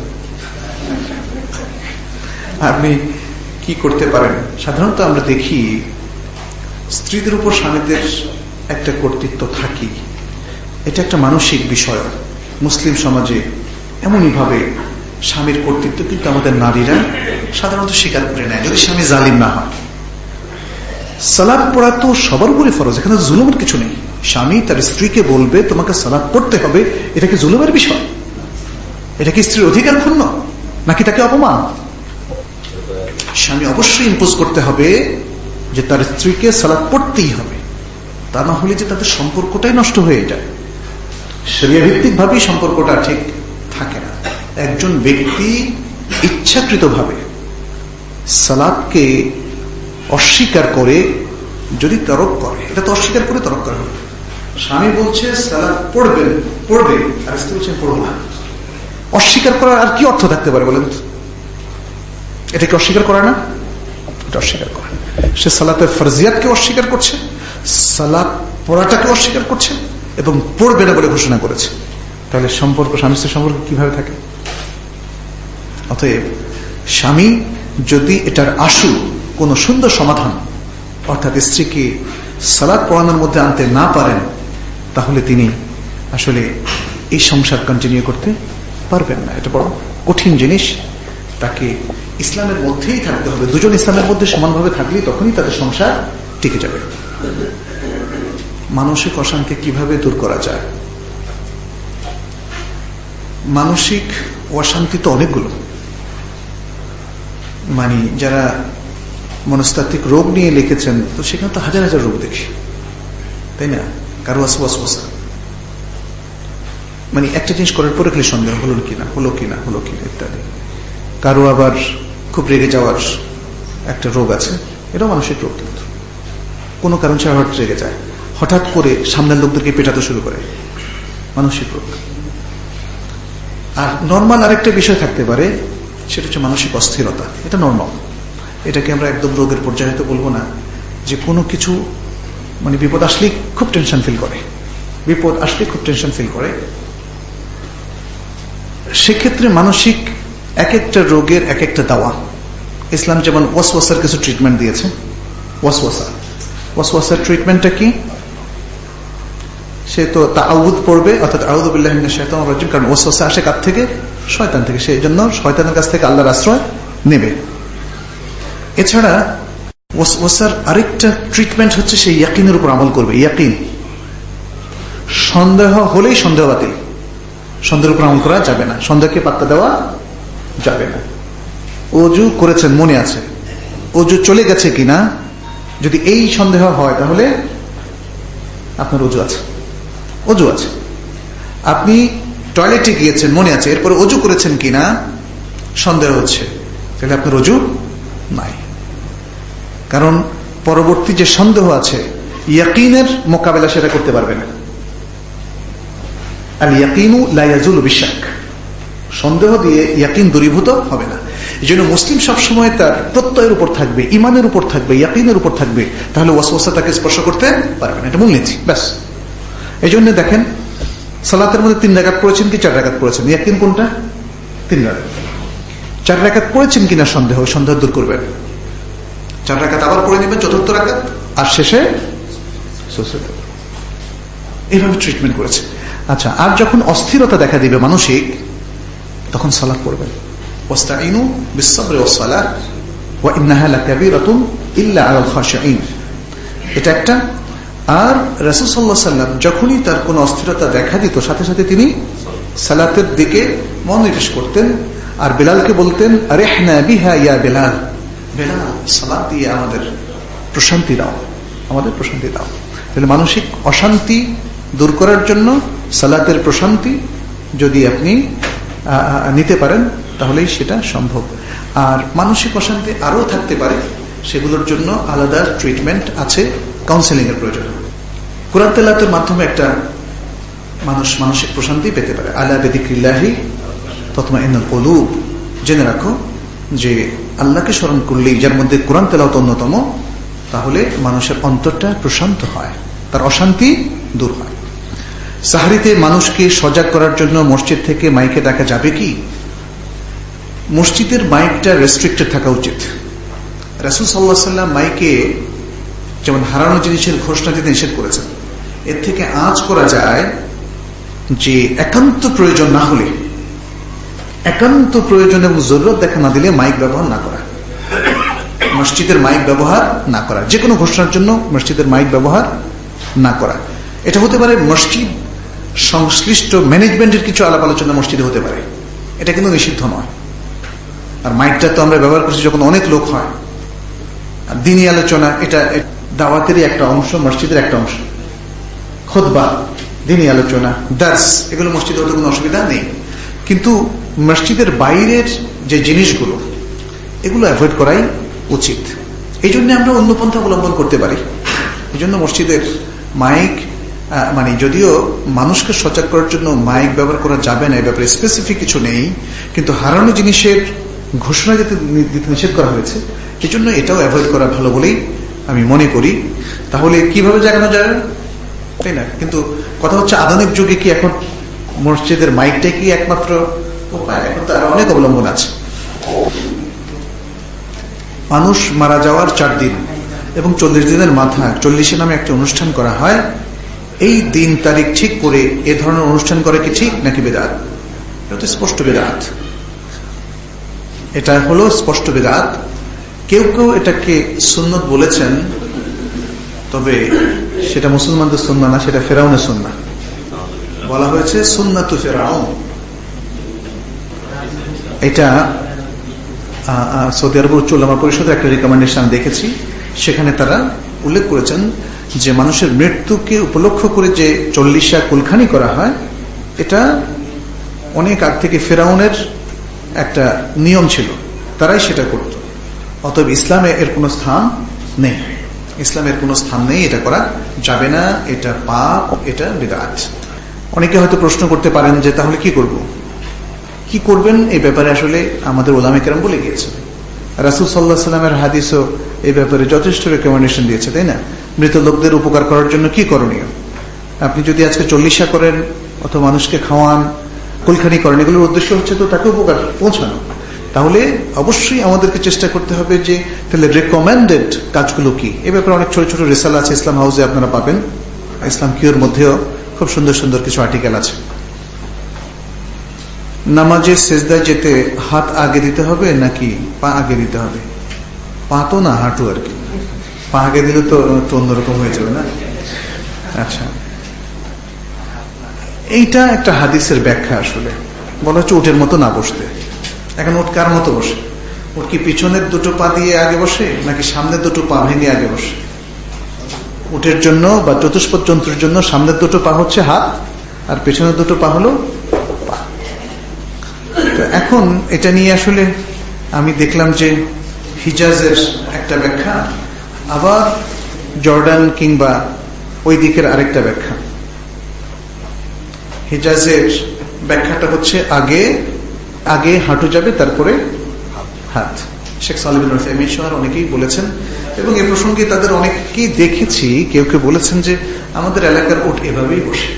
আপনি কি করতে পারেন? সাধারণত আমরা দেখি স্ত্রীদের উপর স্বামীদের একটা কর্তৃত্ব থাকি, এটা একটা মানসিক বিষয়। মুসলিম সমাজে এমনই ভাবে স্বামীর কর্তৃত্ব কিন্তু আমাদের নারীরা সাধারণত স্বীকার করে নেয়, যদি স্বামী জালিম না হয়। সালাত পড়া তো সবার উপরে ফরজ, এখানে জুলুমের কিছু নেই। স্বামী তার স্ত্রীকে বলবে তোমাকে সালাত পড়তে হবে, এটা কি জুলুমের বিষয়? এটা কি স্ত্রীর অধিকার ক্ষুণ্ণ, নাকি তাকে অপমান? স্বামী অবশ্যই ইম্পোজ করতে হবে যে তার স্ত্রীকে সালাত পড়তেই হবে, তা না হলে যে তাদের সম্পর্কটাই নষ্ট হয়ে যায়। শরিয়া ভিত্তিক ভাবেই সম্পর্কটা ঠিক থাকে না। একজন ব্যক্তি ইচ্ছাকৃতভাবে সালাতকে অস্বীকার করে যদি তরক করে, এটা তো অস্বীকার করে তরক করা হবে। স্বামী বলছে সালাত পড়বেন, পড়বে, আর স্ত্রী বলছেন পড়বো না। অস্বীকার করার আর কি অর্থ থাকতে পারে বলেন? এটা কি অস্বীকার করা না? এটা অস্বীকার করা। সে সালাতের ফরজিয়াতকে অস্বীকার করছে, সালাত পড়াটাকে অস্বীকার করছে এবং পড়বে না বলে ঘোষণা করেছে। তাহলে সম্পর্ক, স্বামী স্ত্রীর সম্পর্ক কিভাবে থাকে? অতএব স্বামী যদি এটার আশু কোন সুন্দর সমাধান, অর্থাৎ স্ত্রীকে সালাত পড়ানোর মধ্যে আনতে না পারেন, তাহলে তিনি আসলে এই সংসার কন্টিনিউ করতে পারবেন না। এটা বড় কঠিন জিনিস। তাকে ইসলামের মধ্যেই থাকতে হবে। দুজন ইসলামের মধ্যে সমানভাবে থাকলেই তখনই তাদের সংসার টিকে যাবে। মানসিক অশান্তি কিভাবে দূর করা যায়? মানসিক অশান্তি তো অনেকগুলো, মানে যারা মনস্তাত্ত্বিক রোগ নিয়ে লিখেছেন তো সেখানে তো হাজার হাজার রোগ দেখি, তাই না? কারো আছে ওয়াসওয়াসা, মানে একটা জিনিস করার পরে খালি সন্দেহ হলো কিনা হলো কিনা হলো কিনা ইত্যাদি। কারো আবার খুব রেগে যাওয়ার একটা রোগ আছে, এটাও মানসিক রোগ। কিন্তু কোনো কারণ ছাড়া হঠাৎ রেগে যায়, হঠাৎ করে সামনের লোকদেরকে পেটাতে শুরু করে, মানসিক রোগ। আর নর্মাল আরেকটা বিষয় থাকতে পারে, সেটা হচ্ছে মানসিক অস্থিরতা। এটা নর্মাল, এটাকে আমরা একদম রোগের পর্যায়ে হয়তো বলবো না, যে কোনো কিছু মানে বিপদ আসলেই খুব টেনশন ফিল করে, বিপদ আসলে খুব টেনশন ফিল করে। সেক্ষেত্রে মানসিক এক একটা রোগের এক একটা দাওয়া। ইসলাম যেমন ওয়াসওয়াসার কিছু ট্রিটমেন্ট দিয়েছে। ওয়াসওয়াসা ওয়াসওয়াসার ট্রিটমেন্টটা কি? সে তো তাআউযু পড়বে, অর্থাৎ আউযু বিল্লাহি মিনাশ শাইতানির রাজিম, কারণ ওয়াসওয়াসা আসে কার থেকে? শয়তান থেকে। সেই জন্য শয়তানের কাছ থেকে আল্লাহর আশ্রয় নেবে। এছাড়া ওয়াসওয়াসার আরেকটা ট্রিটমেন্ট হচ্ছে সেই ইয়াকিনের উপর আমল করবে। ইয়াকিন, সন্দেহ হলেই সন্দেহ বাতিল, সন্দেহের উপর আমল করা যাবে না, সন্দেহকে পাত্তা দেওয়া যাবে না। অজু করেছেন মনে আছে, অজু চলে গেছে কিনা যদি এই সন্দেহ হয় তাহলে আপনার অজু আছে, অজু আছে। আপনি টয়লেটে গিয়েছেন মনে আছে, এরপরে অজু করেছেন কিনা সন্দেহ হচ্ছে, তাহলে আপনার অজু নাই। কারণ পরবর্তী যে সন্দেহ আছে ইয়াকিনের মোকাবেলা সেটা করতে পারবে না। আল ইয়াকিনু লা ইয়াজুলু বিশাক, সন্দেহ দিয়ে ইয়াকিন দূরীভূত হবে না। এই জন্য মুসলিম সবসময় তার প্রত্যয়ের উপর থাকবে, ইমানের উপর থাকবে, ইয়াকিনের উপর থাকবে, তাহলে ওয়াসওয়াসা তাকে স্পর্শ করতে পারবে না। এটা মূলনীতি, ব্যাস। এই জন্য দেখেন সালাতের মধ্যে তিন রাকাত পড়েছেন কি চার রাকাত পড়েছেন, ইয়াকিন কোনটা? তিন রাকাত। চার রাকাত পড়েছেন কিনা সন্দেহ, সন্দেহ দূর করবেন। চার রাকাত আবার পড়ে নেবেন, চতুর্থ রাকাত, আর শেষে এইভাবে ট্রিটমেন্ট করেছে। আচ্ছা, আর যখন অস্থিরতা দেখা দিবে মানসিক, তখন সালাত পড়বেন। ওয়াস্তাইনু বিস-সাবরি ওয়াস-সালাহ ওয়া ইন্নাহা লাকাবীরাতুন ইল্লা আলাল খাশিঈন, এটা একটা। আর রাসূল সাল্লাল্লাহু আলাইহি ওয়াসাল্লাম যখনই তার কোনো অস্থিরতা দেখা দিত সাথে সাথে তিনি সালাতের দিকে মনোনিবেশ করতেন, আর বেলালকে বলতেন আরিহনা বিহা ইয়া বেলাল, বেলাল সালাত দিয়ে আমাদের প্রশান্তি দাও, আমাদের প্রশান্তি দাও। তাহলে মানসিক অশান্তি দূর করার জন্য সালাতের প্রশান্তি যদি আপনি নিতে পারেন তাহলেই সেটা সম্ভব। আর মানসিক অশান্তি আরও থাকতে পারে, সেগুলোর জন্য আলাদা ট্রিটমেন্ট আছে, কাউন্সেলিং এর প্রয়োজন। কুরআন তেলাওয়াতের মাধ্যমে একটা মানুষ মানসিক প্রশান্তি পেতে পারে। আলা বিযিকরিল্লাহি তাতমাইন্নুল কুলুব, জেনে রাখো যে আল্লাহকে স্মরণ করলেই, যার মধ্যে কুরআন তেলাওয়াত অন্যতম, তাহলে মানুষের অন্তরটা প্রশান্ত হয়, তার অশান্তি দূর হয়। সাহরিতে মানুষকে সজাগ করার জন্য মসজিদ থেকে মাইকে ডাকা যাবে কি? মসজিদের মাইকটা রেস্ট্রিক্টেড থাকা উচিত। রাসূল সাল্লাল্লাহু আলাইহি ওয়াসাল্লাম মাইকে যেমন হারানো জিনিসের ঘোষণা দিতে নিষেধ করেছেন, এর থেকে আঁচ করা যায় যে একান্ত প্রয়োজন না হলে, একান্ত প্রয়োজন এবং জরুরত দেখা না দিলে মাইক ব্যবহার না করা, মসজিদের মাইক ব্যবহার না করা, যে কোনো ঘোষণার জন্য মসজিদের মাইক ব্যবহার না করা। এটা হতে পারে মসজিদ সংশ্লিষ্ট ম্যানেজমেন্টের কিছু আলাপ আলোচনা মসজিদে হতে পারে, এটা কিন্তু নিষিদ্ধ নয়। আর মাইকটা তো আমরা ব্যবহার করছি যখন অনেক লোক হয়। আর দ্বীনি আলোচনা, এটা দাওয়াতেরই একটা অংশ, মসজিদের একটা অংশ। খুতবা, দ্বীনি আলোচনা, দার্স, এগুলো মসজিদে হতে কোনো অসুবিধা নেই। কিন্তু মসজিদের বাইরের যে জিনিসগুলো, এগুলো অ্যাভয়েড করাই উচিত। এই জন্য আমরা অন্য পন্থা অবলম্বন করতে পারি। এই জন্য মসজিদের মাইক, মানে যদিও মানুষকে সজাগ করার জন্য মাইক ব্যবহার করা যাবে না, এ ব্যাপারে স্পেসিফিক কিছু নেই, কিন্তু হারানো জিনিসের ঘোষণা দিতে নিষেধ করা হয়েছে, এই জন্য এটাও অ্যাভয়েড করা ভালো বলেই আমি মনে করি। তাহলে কিভাবে জাগানো যায়, তাই না? কিন্তু কথা হচ্ছে আধুনিক যুগে কি এখন মসজিদের মাইকটাই কি একমাত্র উপায়? এখন তো আর অনেক অবলম্বন আছে। মানুষ মারা যাওয়ার চার দিন এবং চল্লিশ দিনের মাথায় চল্লিশে নামে একটা অনুষ্ঠান করা হয়। এই দিন তারিখ ঠিক করে এ ধরনের অনুষ্ঠান করে কি ঠিক নাকি বেদাত? এটা তো স্পষ্ট বেদাত, এটা হলো স্পষ্ট বেদাত। কেউ কেউ এটাকে সুন্নত বলেছেন, তবে সেটা মুসলমানদের সুন্নাহ না, সেটা ফেরাউনের সুন্নাহ। বলা হয়েছে সুন্নাতু ফেরাউন। এটা সৌদি আরবের উচ্চ উলামা পরিষদের একটা রিকমেন্ডেশন দেখেছি, সেখানে তারা উল্লেখ করেছেন যে মানুষের মৃত্যুকে উপলক্ষ করে যে চল্লিশা কুলখানি করা হয়, এটা অনেক আগ থেকে ফেরাউনের একটা নিয়ম ছিল, তারাই সেটা করত। অতএব ইসলামে এর কোনো স্থান নেই, ইসলামের কোনো স্থান নেই, এটা করা যাবে না, এটা পাপ, এটা বিদআত। অনেকে হয়তো প্রশ্ন করতে পারেন যে তাহলে কি করব, কি করবেন? এই ব্যাপারে আসলে আমাদের উলামায়ে কেরাম বলে গিয়েছে। রাসূল সাল্লাল্লাহু আলাইহি ওয়াসাল্লামের হাদিসও এই ব্যাপারে যথেষ্ট রেকমেন্ডেশন দিয়েছে, তাই না? মৃত লোকদের উপকার করার জন্য কি করণীয়? আপনি যদি আজকে চল্লিশা করেন অথবা মানুষকে খাওয়ান, কুলখানি করেন, এগুলোর উদ্দেশ্য হচ্ছে তো তাকে উপকার পৌঁছানো। তাহলে অবশ্যই আমাদেরকে চেষ্টা করতে হবে যে তাহলে রেকমেন্ডেড কাজগুলো কি। এ ব্যাপারে অনেক ছোট ছোট রিসালা আছে, ইসলাম হাউসে আপনারা পাবেন। ইসলাম কিউর মধ্যেও খুব সুন্দর সুন্দর কিছু আর্টিকেল আছে। নামাজে সেজদায় যেতে হাত আগে দিতে হবে নাকি পা আগে দিতে হবে? পা তো না, হাঁটু আর কি। পা আগে দিলে তো অন্যরকম হয়ে যাবে না? আচ্ছা, এইটা একটা হাদিসের ব্যাখ্যা। আসলে বলা হচ্ছে উটের মতো না বসতে, এখন উট কার মতো বসে? উট কি পিছনের দুটো পা দিয়ে আগে বসে নাকি সামনের দুটো পা ভেঙে আগে বসে? উটের জন্য বা চতুষ্পদ জন্তুর জন্য সামনের দুটো পা হচ্ছে হাত, আর পেছনের দুটো পা হলো পা। তো এখন এটা নিয়ে আসলে আমি দেখলাম যে হিজাজের একটা ব্যাখ্যা, আবার জর্ডান কিংবা ওই দিকের আরেকটা ব্যাখ্যা। হিজাজের ব্যাখ্যাটা হচ্ছে আগে আগে হাঁটু যাবে, তারপরে হাত। শেখ সালেহ বিন উসাইমিন সহ অনেকেই বলেছেন, এবং এ প্রসঙ্গে তাদের অনেকেই দেখেছি কেউ কেউ বলেছেন যে আমাদের এলাকার উট এভাবেই বসে।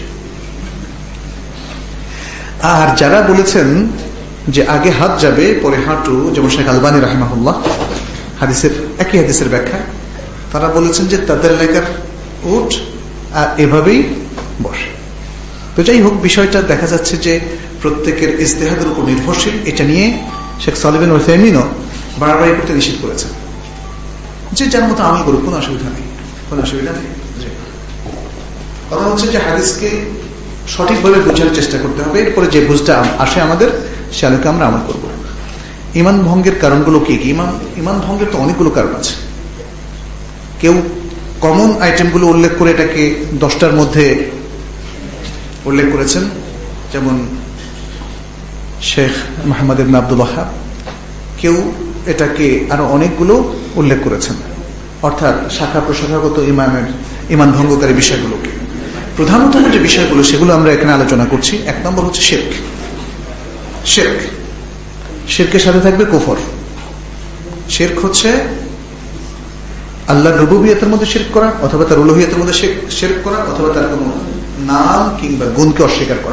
আর যারা বলেছেন যে আগে হাত যাবে পরে হাঁটু, যেমন শেখ আলবানী রাহিমাহুল্লাহ হাদিসের একই হাদিসের ব্যাখ্যা, তারা বলেছেন যে তাদের এলাকার উট আর এভাবেই বসে। তো যাই হোক, বিষয়টা দেখা যাচ্ছে যে প্রত্যেকের ইজতিহাদের উপর নির্ভরশীল। এটা নিয়ে শেখ সালেহ বিন উসাইমিনও বাড়াবাড়ি করতে নিষেধ করেছেন, যে যার মতো আমল করুক, কোনো অসুবিধা নেই, কোনো অসুবিধা নেই। কথা হচ্ছে যে হাদিসকে সঠিকভাবে বোঝার চেষ্টা করতে হবে, এরপরে যে বুঝটা আসে আমাদের সে আলোকে আমরা আমল করব। ইমান ভঙ্গের কারণগুলো কি কি? ইমান ইমান ভঙ্গের তো অনেকগুলো কারণ আছে। কেউ কমন আইটেমগুলো উল্লেখ করে এটাকে দশটার মধ্যে উল্লেখ করেছেন, যেমন শেখ মোহাম্মদ ইবনে আব্দুল ওয়াহাব। কেউ এটাকে আরো অনেকগুলো উল্লেখ করেছেন, অর্থাৎ শাখা প্রশাখাগত ইমানের ইমান ভঙ্গকারী বিষয়গুলোকে। প্রধানত যে বিষয়গুলো সেগুলো আমরা এখানে আলোচনা করছি। এক নম্বর হচ্ছে শিরক। শিরক শিরকের সাথে থাকবে কুফর। শিরক হচ্ছে আল্লাহর রুবুবিয়তের মধ্যে শিরক করা, অথবা তার উলুহিয়তের মধ্যে শিরক করা, অথবা তার কোন নাম কিংবা গুণকে অস্বীকার করা।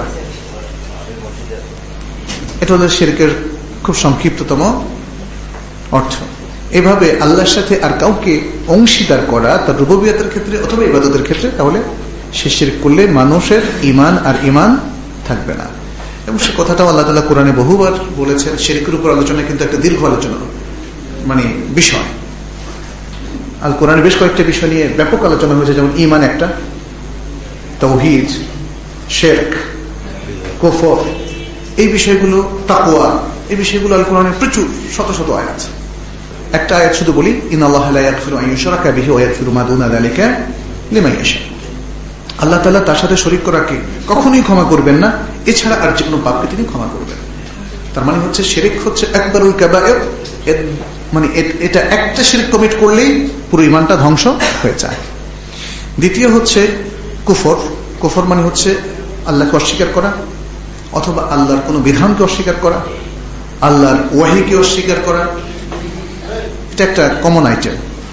এটা হলো শিরকের খুব সংক্ষিপ্ততম অর্থ। এভাবে আল্লাহর সাথে আর কাউকে অংশীদার করা তার রুবুবিয়তের ক্ষেত্রে অথবা ইবাদতের ক্ষেত্রে, তাহলে সে শিরক করলে মানুষের ঈমান আর ঈমান থাকবে না। এবং সে কথাটাও আল্লাহ তাআলা কোরআনে বহুবার বলেছেন। শিরকের উপর আলোচনা কিন্তু একটা দীর্ঘ আলোচনা, মানে বিষয়। আল কোরআনে বেশ কয়েকটা বিষয় নিয়ে ব্যাপক আলোচনা হয়েছে, যেমন ঈমান একটা, তাওহীদ, শিরক, কুফর, এই বিষয়গুলো, তাকওয়া, এই বিষয়গুলো আল কোরআনে প্রচুর, শত শত আয়াত। একটা আয়াত শুধু বলি, ইন্নাল্লাহা লা ইয়াগফিরু আন ইউশরাকা বিহি ওয়া ইয়াগফিরু মা দুনা যালিকা লিমান ইয়াশা। আল্লাহ তাআলা তার সাথে শরীক করাকে কখনোই ক্ষমা করবেন না, এছাড়া আর যে কোনো পাপকে তিনি ক্ষমা করবেন। তার মানে হচ্ছে শিরক হচ্ছে আকবারুল কাবায়ের, মানে এটা একটা শিরক কমিট করলেই পুরো ঈমানটা ধ্বংস হয়ে যায়। দ্বিতীয় হচ্ছে কুফর। কুফর মানে হচ্ছে আল্লাহকে অস্বীকার করা, অথবা আল্লাহর কোনো বিধানকে অস্বীকার করা, আল্লাহর ওয়াহিকে অস্বীকার করা। এটা একটা কমন আইটেম।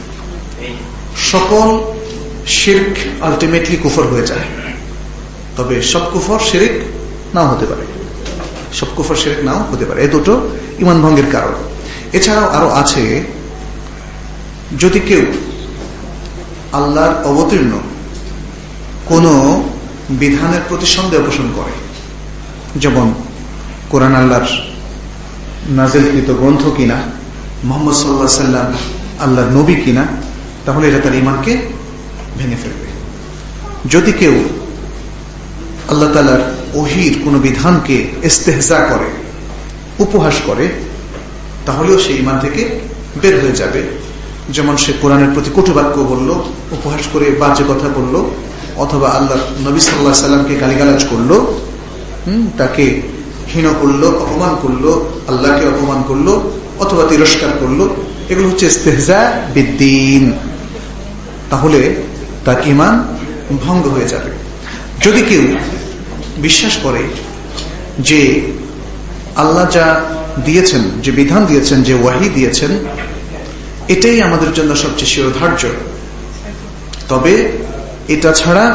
সকল শিরক আলটিমেটলি কুফর হয়ে যায়, তবে সব কুফর শিরক নাও হতে পারে, সব কুফর শিরক নাও হতে পারে। এই দুটো ঈমান ভঙ্গের কারণ। এছাড়াও আরো আছে, যদি কেউ আল্লাহর অবতীর্ণ কোন বিধানের প্রতি সন্দেহ পোষণ করে, যেমন কোরআন আল্লাহর নাজিলকৃত গ্রন্থ কিনা, মুহাম্মদ সাল্লাল্লাহু আলাইহি সাল্লাম আল্লাহর নবী কিনা, তাহলে এটা তার ঈমানকে ভেঙে ফেলবে। যদি কেউ আল্লাহ তাআলার ওহীর কোন বিধানকে ইস্তেহজা করে, উপহাস করে, তাহলেও সে ঈমান থেকে বের হয়ে যাবে। যেমন সে কোরআনের প্রতি কটুবাক্য বলল, উপহাস করে বাজে কথা বলল, অথবা আল্লাহর নবী সাল্লাল্লাহু আলাইহি সাল্লামকে গালিগালাজ করলো, হুম তাকে হীন করলো, অপমান করলো, আল্লাহকে অপমান করলো, অথবা তিরস্কার করলো। এগুলো হচ্ছে ইস্তেহজা বিদ্দীন। তাহলে তার ঈমান ভঙ্গ হয়ে যাবে। যদি কেউ বিশ্বাস করে যে আল্লাহ যা দিয়েছেন, যে বিধান দিয়েছেন, যে ওয়াহি দিয়েছেন, এটাই আমাদের জন্য সবচেয়ে শিরোধার্য, তবে এটা ছাড়া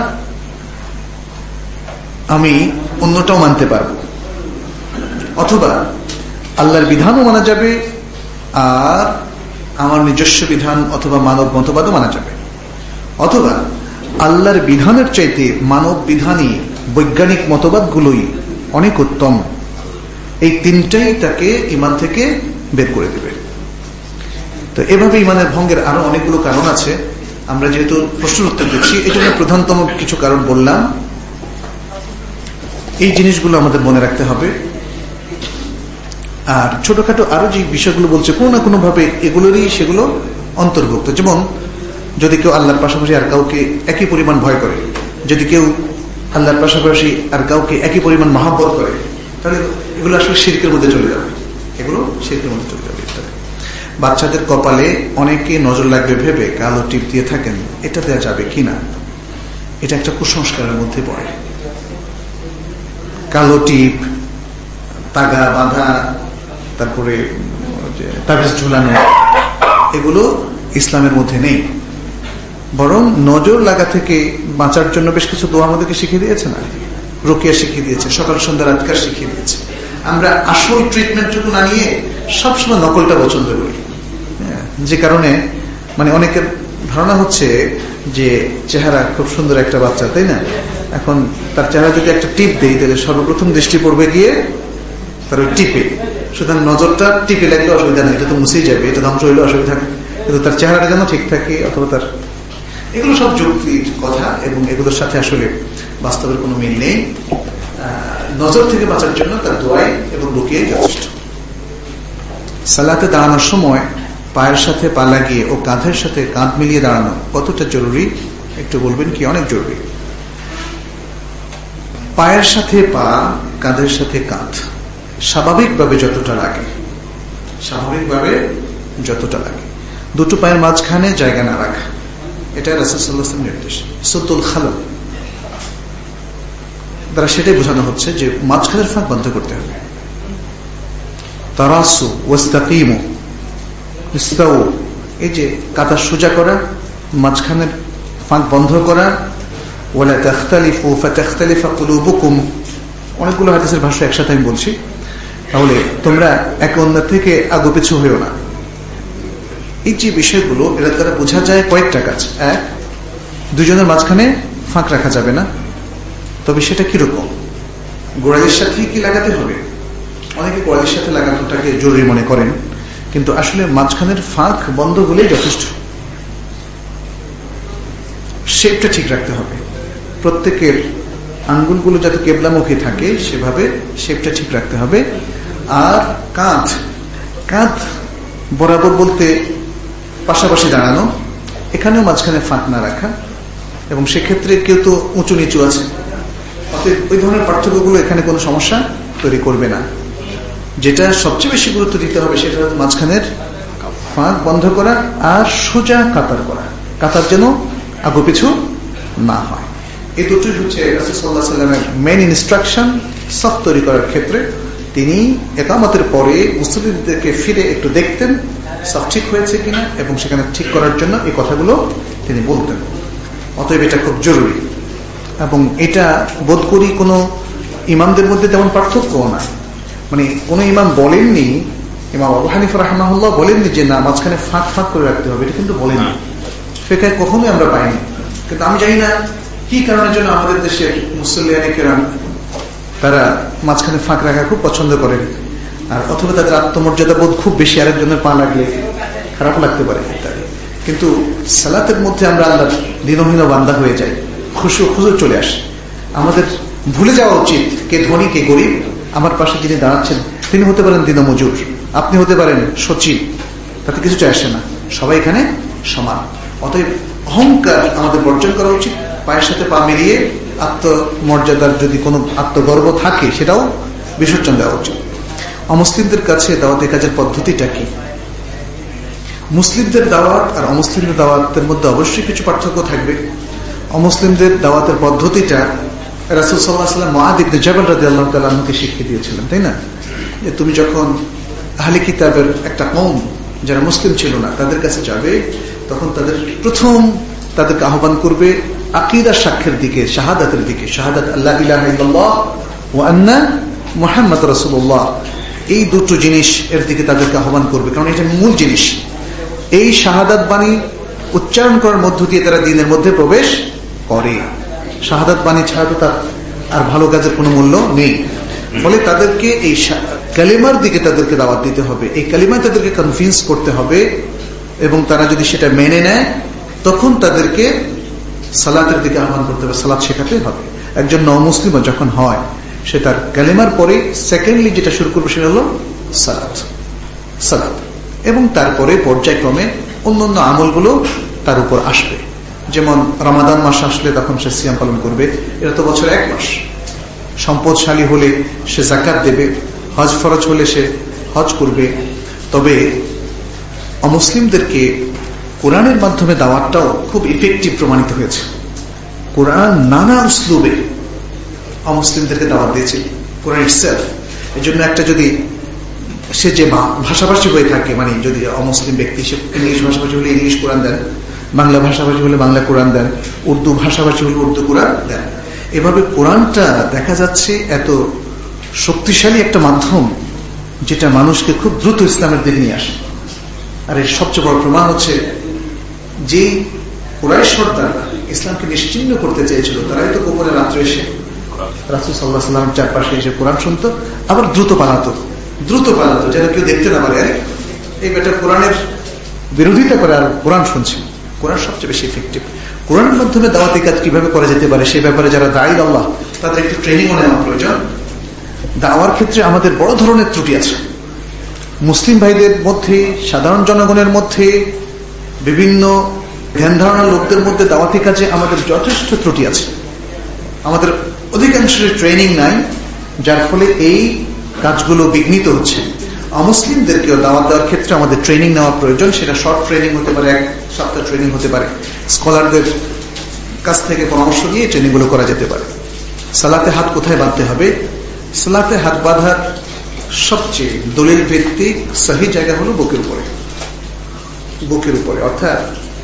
আমি অন্যটাও মানতে পারব, অথবা আল্লাহর বিধানও মানা যাবে আর আমার নিজস্ব বিধান অথবা মানব মতবাদও মানা যাবে, অথবা আল্লাহর বিধানের চাইতে মানব বিধানই, বৈজ্ঞানিক মতবাদগুলোই অনেক উত্তম। এই তিনটাই তাকে ঈমান থেকে বের করে দেবে। তো এভাবে ঈমানের ভঙ্গের আরো অনেকগুলো কারণ আছে। আমরা যেহেতু প্রশ্নের উত্তর দিচ্ছি, এই জন্য প্রধানতম কিছু কারণ বললাম। এই জিনিসগুলো আমাদের মনে রাখতে হবে। আর ছোটখাটো আরো যে বিষয়গুলো বলছে কোনো না কোনো ভাবে এগুলোরই সেগুলো অন্তর্ভুক্ত। যেমন যদি কেউ আল্লাহর পাশাপাশি আর কাউকে একই পরিমাণ ভয় করে, যদি কেউ আল্লাহর পাশাপাশি আর কাউকে একই পরিমাণ মহব্বত করে, তাহলে এগুলো আসলে শিরকের মধ্যে চলে যাবে, এগুলো শিরকের মধ্যে চলে যাবে। বাচ্চাদের কপালে অনেকে নজর লাগবে ভেবে কালো টিপ দিয়ে থাকেন, এটা দেওয়া যাবে কিনা, এটা একটা কুসংস্কারের মধ্যে পড়ে। কালো টিপ, তাগা বাঁধা, তারপরে তাবিজ ঝুলানো, এগুলো ইসলামের মধ্যে নেই। বরং নজর লাগা থেকে বাঁচার জন্য বেশ কিছু দোয়া আমাদেরকে শিখিয়ে দিয়েছে না, রুকিয়া শিখিয়ে দিয়েছে, সকাল সন্ধ্যার আজকার শিখিয়ে দিয়েছে। আমরা আসল ট্রিটমেন্টটুকু না নিয়ে সবসময় নকলটা পছন্দ করি, যে কারণে মানে অনেকের ধারণা হচ্ছে যে চেহারা খুব সুন্দর একটা বাচ্চা, তাই না? এখন তার চেহারা যদি একটা টিপ দেই তাহলে সর্বপ্রথম দৃষ্টি পড়বে গিয়ে তার ওই টিপে। সুতরাং নজরটা টিপে লাগলে অসুবিধা নেই, এটা তো মুছেই যাবে, এটা ধ্বংস হইলে অসুবিধা নেই, কিন্তু তার চেহারাটা যেন ঠিক থাকে, অথবা তার, এগুলো সব যুক্তির কথা এবং এগুলোর সাথে আসলে বাস্তবের কোনো মিল নেই। নজর থেকে বাঁচার জন্য তার দোয়াই এবং রুকিয়াই যথেষ্ট। সালাতে দাঁড়ানোর সময় পায়ের সাথে পা লাগিয়ে ও কাঁধের সাথে কাঁধ মিলিয়ে দাঁড়ানো কতটা জরুরি একটু বলবেন কি? অনেক জরুরি। পায়ের সাথে পা, কাঁধের সাথে কাঁধ স্বাভাবিকভাবে যতটা লাগে, স্বাভাবিকভাবে যতটা লাগে, দুটো পায়ের মাঝখানে জায়গা না রাখা, এটা রাসূল সাল্লাল্লাহু আলাইহি ওয়াসাল্লামের নির্দেশ। সুতুল খালাল দ্বারা সেটাই বোঝানো হচ্ছে যে মাঝখানের ফাঁক বন্ধ করতে হবে। তারাসু ওয়াস্তাকিমু ইস্তাউ, এই যে কাঁধা সোজা করা, মাঝখানের ফাঁক বন্ধ করা। ওয়ালা তাখতালিফু ফাতাখতালিফা কুলুবুকুম, অনেকগুলো হাদিসের ভাষা একসাথে আমি বলছি, তাহলে তোমরা একে অন্যের থেকে আগু পিছু হইও না। এই যে বিষয়গুলো, এরা দ্বারা বোঝা যায় কয়েকটা কাজ। এক, দুজনের মাঝখানে ফাঁক রাখা যাবে না, তবে সেটা কিরকম? গোড়ালির সাথে কি লাগাতে হবে? অনেকে গোড়ালির সাথে লাগানোটাকে জরুরি মনে করেন, কিন্তু আসলে মাঝখানের ফাঁক বন্ধ হলেই যথেষ্ট। শেপটা ঠিক রাখতে হবে, প্রত্যেকের আঙ্গুলগুলো যাতে কেবলামুখী থাকে সেভাবে শেপটা ঠিক রাখতে হবে। আর কাঁধ, কাঁধ বরাবর বলতে পাশাপাশি দাঁড়ানো, এখানেও মাঝখানে ফাঁক না রাখা, এবং সেক্ষেত্রে কেউ তো উঁচু নিচু আছে, অতএব ওই ধরনের পার্থক্যগুলো এখানে কোনো সমস্যা তৈরি করবে না। যেটা সবচেয়ে বেশি গুরুত্ব দিতে হবে সেটা হচ্ছে মাঝখানের ফাঁক বন্ধ করা আর সোজা কাতার করা, কাতার যেন আগু পিছু না হয়। এই দুটোই হচ্ছে রাসূল সাল্লাল্লাহু আলাইহি ওয়াসাল্লামের মেইন ইনস্ট্রাকশন সাফ তৈরি করার ক্ষেত্রে। তিনি ইকামতের পরে মুসল্লিদেরকে ফিরে একটু দেখতেন সাফ ঠিক হয়েছে কিনা, এবং সেখানে ঠিক করার জন্য এই কথাগুলো তিনি বলতেন। অতএব এটা খুব জরুরি, এবং এটা বোধ করি কোনো ইমামদের মধ্যে তেমন পার্থক্যও না। মানে কোন ইমাম বলেননি, ইমাম আবু হানিফা রাহিমাহুল্লাহ বলেননি যে না মাঝখানে ফাঁক ফাঁক করে রাখতে হবে, এটা কিন্তু বলেননি, ফিকহে কখনোই আমরা পাইনি। কিন্তু আমি জানি না কি কারণের জন্য আমাদের দেশের মুসল্লিয়ানে কেরাম তারা মাঝখানে ফাঁক রাখা খুব পছন্দ করেন, আর অথবা তাদের আত্মমর্যাদা বোধ খুব বেশি, আরেকজনের পা লাগলে খারাপ লাগতে পারে ইত্যাদি। কিন্তু সালাতের মধ্যে আমরা আল্লাহর দীনহীন বান্দা হয়ে যাই, খুশু খুশু চলে আসে। আমাদের ভুলে যাওয়া উচিত কে ধনী কে গরিব। আমার পাশে যিনি দাঁড়াচ্ছেন তিনি হতে পারেন দিনমজুর, আপনি হতে পারেন সচিব, তাতে কিছু চাই আসে না, সবাই এখানে সমান। অতএব অহংকার আমাদের বর্জন করা উচিত, পায়ের সাথে পা মিলিয়ে আত্মমর্যাদার যদি কোনো আত্মগর্ব থাকে সেটাও বিসর্জন দেওয়া উচিত। অমুসলিমদের কাছে দাওয়াতের কাজের পদ্ধতিটা কি? মুসলিমদের দাওয়াত আর অমুসলিমদের দাওয়াতের মধ্যে অবশ্যই কিছু পার্থক্য থাকবে। অমুসলিমদের দাওয়াতের পদ্ধতিটা রাসূল সাল্লাল্লাহু আলাইহি ওয়াসাল্লাম মুআয ইবনে জাবাল রাদিয়াল্লাহু তাআলা আনহুকে শিখিয়ে দিয়েছিলেন, তাই না? যে তুমি যখন আহলে কিতাবের একটা কওম যারা মুসলিম ছিল না তাদের কাছে যাবে, তখন তাদের প্রথম তাদেরকে আহ্বান করবে আকীদার সাক্ষ্যের দিকে, শাহাদাতের দিকে, শাহাদাত আল্লা ইলাহা ইল্লাল্লাহ ওয়া আন্না মুহাম্মাদুর রাসূলুল্লাহ। এই দুটো জিনিস এর দিকে তাদেরকে আহ্বান করবে, কারণ এটা মূল জিনিস। এই শাহাদাত বাণী উচ্চারণ করার মধ্য দিয়ে তারা দ্বীনের মধ্যে প্রবেশ করে। শাহাদাত বাণী ছাড়া তো তার আর ভালো কাজের কোনো মূল্য নেই। ফলে তাদেরকে এই কালিমার দিকে তাদেরকে দাওয়াত দিতে হবে, এই কালিমায় তাদেরকে কনভিন্স করতে হবে, এবং তারা যদি সেটা মেনে নেয় তখন তাদেরকে সালাতের দিকে আহ্বান করতে হবে, সালাত শেখাতে হবে। একজন নও মুসলিম যখন হয় সে তার কালিমার পরে সেকেন্ডলি যেটা শুরু করবে সেটা হলো সালাত সালাত এবং তারপরে পর্যায়ক্রমে অন্যান্য আমলগুলো তার উপর আসবে। যেমন রমাদান মাস আসলে তখন সে সিয়াম পালন করবে, এটা তো বছর এক মাস। সম্পদশালী হলে সে যাকাত দেবে, হজ ফরজ হলে সে হজ করবে। তবে অমুসলিমদেরকে কোরআনের মাধ্যমে দাওয়াতটাও খুব ইফেক্টিভ প্রমাণিত হয়েছে। কোরআন নানা উসলুবে অমুসলিমদেরকে দাওয়াত দিয়েছে, কোরআন ইটসেলফ। এই জন্য একটা যদি সে যে ভাষাভাষী হয়ে থাকে, মানে যদি অমুসলিম ব্যক্তি সে ইংলিশ ভাষাভাষী হলে ইংলিশ কোরআন দেন, বাংলা ভাষাভাষী হলে বাংলা কোরআন দেন, উর্দু ভাষাভাষী হলে উর্দু কোরআন দেন। এভাবে কোরআনটা দেখা যাচ্ছে এত শক্তিশালী একটা মাধ্যম যেটা মানুষকে খুব দ্রুত ইসলামের দিকে নিয়ে আসে। আর এর সবচেয়ে বড় প্রমাণ হচ্ছে যে কুরাইশ সর্দাররা ইসলামকে নিশ্চিহ্ন করতে চেয়েছিল, তারাই তো গোপনে রাত্রে এসে রাসূল সাল্লাল্লাহু আলাইহি ওয়াসাল্লাম চারপাশে এসে কোরআন শুনতো, আবার দ্রুত পালাতো দ্রুত পালাতো যেন কেউ দেখতে না পারে, আরে এই বেটা কোরআনের বিরোধিতা করে আর কোরআন শুনছে। কোরআন সবচেয়ে বেশি ইফেক্টিভ। কোরআনের মাধ্যমে দাওয়াতি কাজ কিভাবে করা যেতে পারে সে ব্যাপারে যারা দায়ী আল্লাহ, তাদের একটু ট্রেনিংও নেওয়া প্রয়োজন। দাওয়ার ক্ষেত্রে আমাদের বড় ধরনের ত্রুটি আছে। মুসলিম ভাইদের মধ্যে, সাধারণ জনগণের মধ্যে, বিভিন্ন ধ্যান ধারণার লোকদের মধ্যে দাওয়াতি কাজে আমাদের যথেষ্ট ত্রুটি আছে। আমাদের অধিকাংশের ট্রেনিং নাই, যার ফলে এই কাজগুলো বিঘ্নিত হচ্ছে। অমুসলিমদেরকেও দাওয়াত দেওয়ার ক্ষেত্রে আমাদের ট্রেনিং নেওয়া প্রয়োজন। সেটা শর্ট ট্রেনিং হতে পারে, এক সপ্তাহ ট্রেনিং হতে পারে, স্কলারদের কাছ থেকে পরামর্শ নিয়ে ট্রেনিং গুলো করা যেতে পারে। সালাতে হাত কোথায় বাঁধতে হবে? সালাতে হাত বাঁধার সবচেয়ে দলিল ভিত্তিক সহি জায়গা হলো বুকের উপরে। বুকের উপরে অর্থাৎ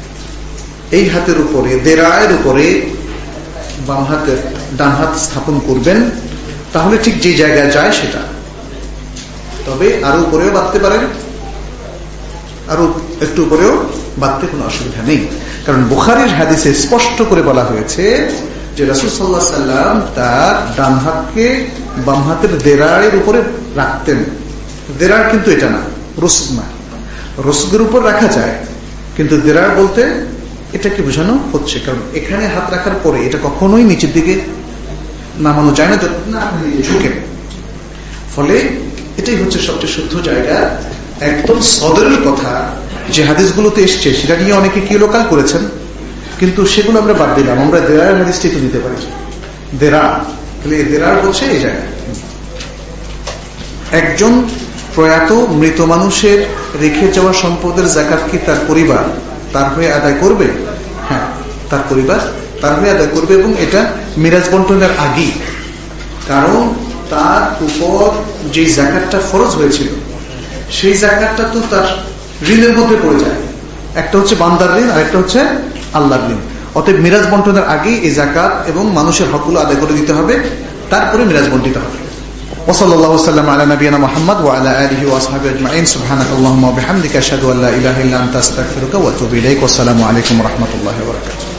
এই হাতের উপরে, দেরায়ের উপরে বাম হাতের ডান হাত স্থাপন করবেন, তাহলে ঠিক যে জায়গায় যায় সেটা। তবে আরো উপরেও বাঁধতে পারেন, আরো একটু উপরেও বাঁধতে কোনো অসুবিধা নেই। কারণ বুখারীর হাদিসে স্পষ্ট করে বলা হয়েছে যে রাসূল সাল্লাল্লাহু আলাইহি ওয়াসাল্লাম তার ডান হাতকে বাম হাতের দেরায়ের উপরে রাখতেন। দেরার কিন্তু এটা না, রসুক না। রসুকের উপর রাখা যায়, কিন্তু দেরার বলতে এটাকে বোঝানো হচ্ছে, কারণ এখানে হাত রাখার পরে এটা কখনোই নিচের দিকে নামানো যায় না, না ঝুঁকে। ফলে এটাই হচ্ছে সবচেয়ে শুদ্ধ জায়গা। একদম সদরের কথা যে হাদিসগুলোতে এসছে সেটা নিয়ে অনেকে কি লোকাল করেছেন, কিন্তু সেগুলো আমরা বাদ দিলাম। আমরা দেরার হাদিসটি তো নিতে পারি। দেরা তাহলে দেরার হচ্ছে এই জায়গা। একজন প্রয়াত মৃত মানুষের রেখে যাওয়া সম্পদের যাকাত কি তার পরিবার তার হয়ে আদায় করবে? হ্যাঁ, তার পরিবার তার হয়ে আদায় করবে, এবং এটা মিরাজ বন্টনের আগেই। কারণ তার উপর যে যাকাতটা ফরজ হয়েছিল সেই যাকাতটা তো তার ঋণের মধ্যে পড়ে যায়। একটা হচ্ছে বান্দার ঋণ আর একটা হচ্ছে আল্লাহর ঋণ। অতএব মিরাজ বন্টনের আগেই এই যাকাত এবং মানুষের হকগুলো আদায় করে দিতে হবে, তারপরে মিরাজ বন্টিত হবে। ওয়াসাল্লাল্লাহু ওয়াসাল্লাম আলা নবিয়িনা মুহাম্মদ ওয়া আলা আলিহি ওয়া আসহাবিহি আজমাইন। সুবহানাকাল্লাহুম্মা ওয়া বিহামদিকা আশহাদু আল্লা ইলাহা ইল্লা আনতা আস্তাগফিরুকা ওয়া আতুবু ইলাইক। ওয়া আসসালামু আলাইকুম ওয়া রাহমাতুল্লাহি ওয়া বারাকাতুহু।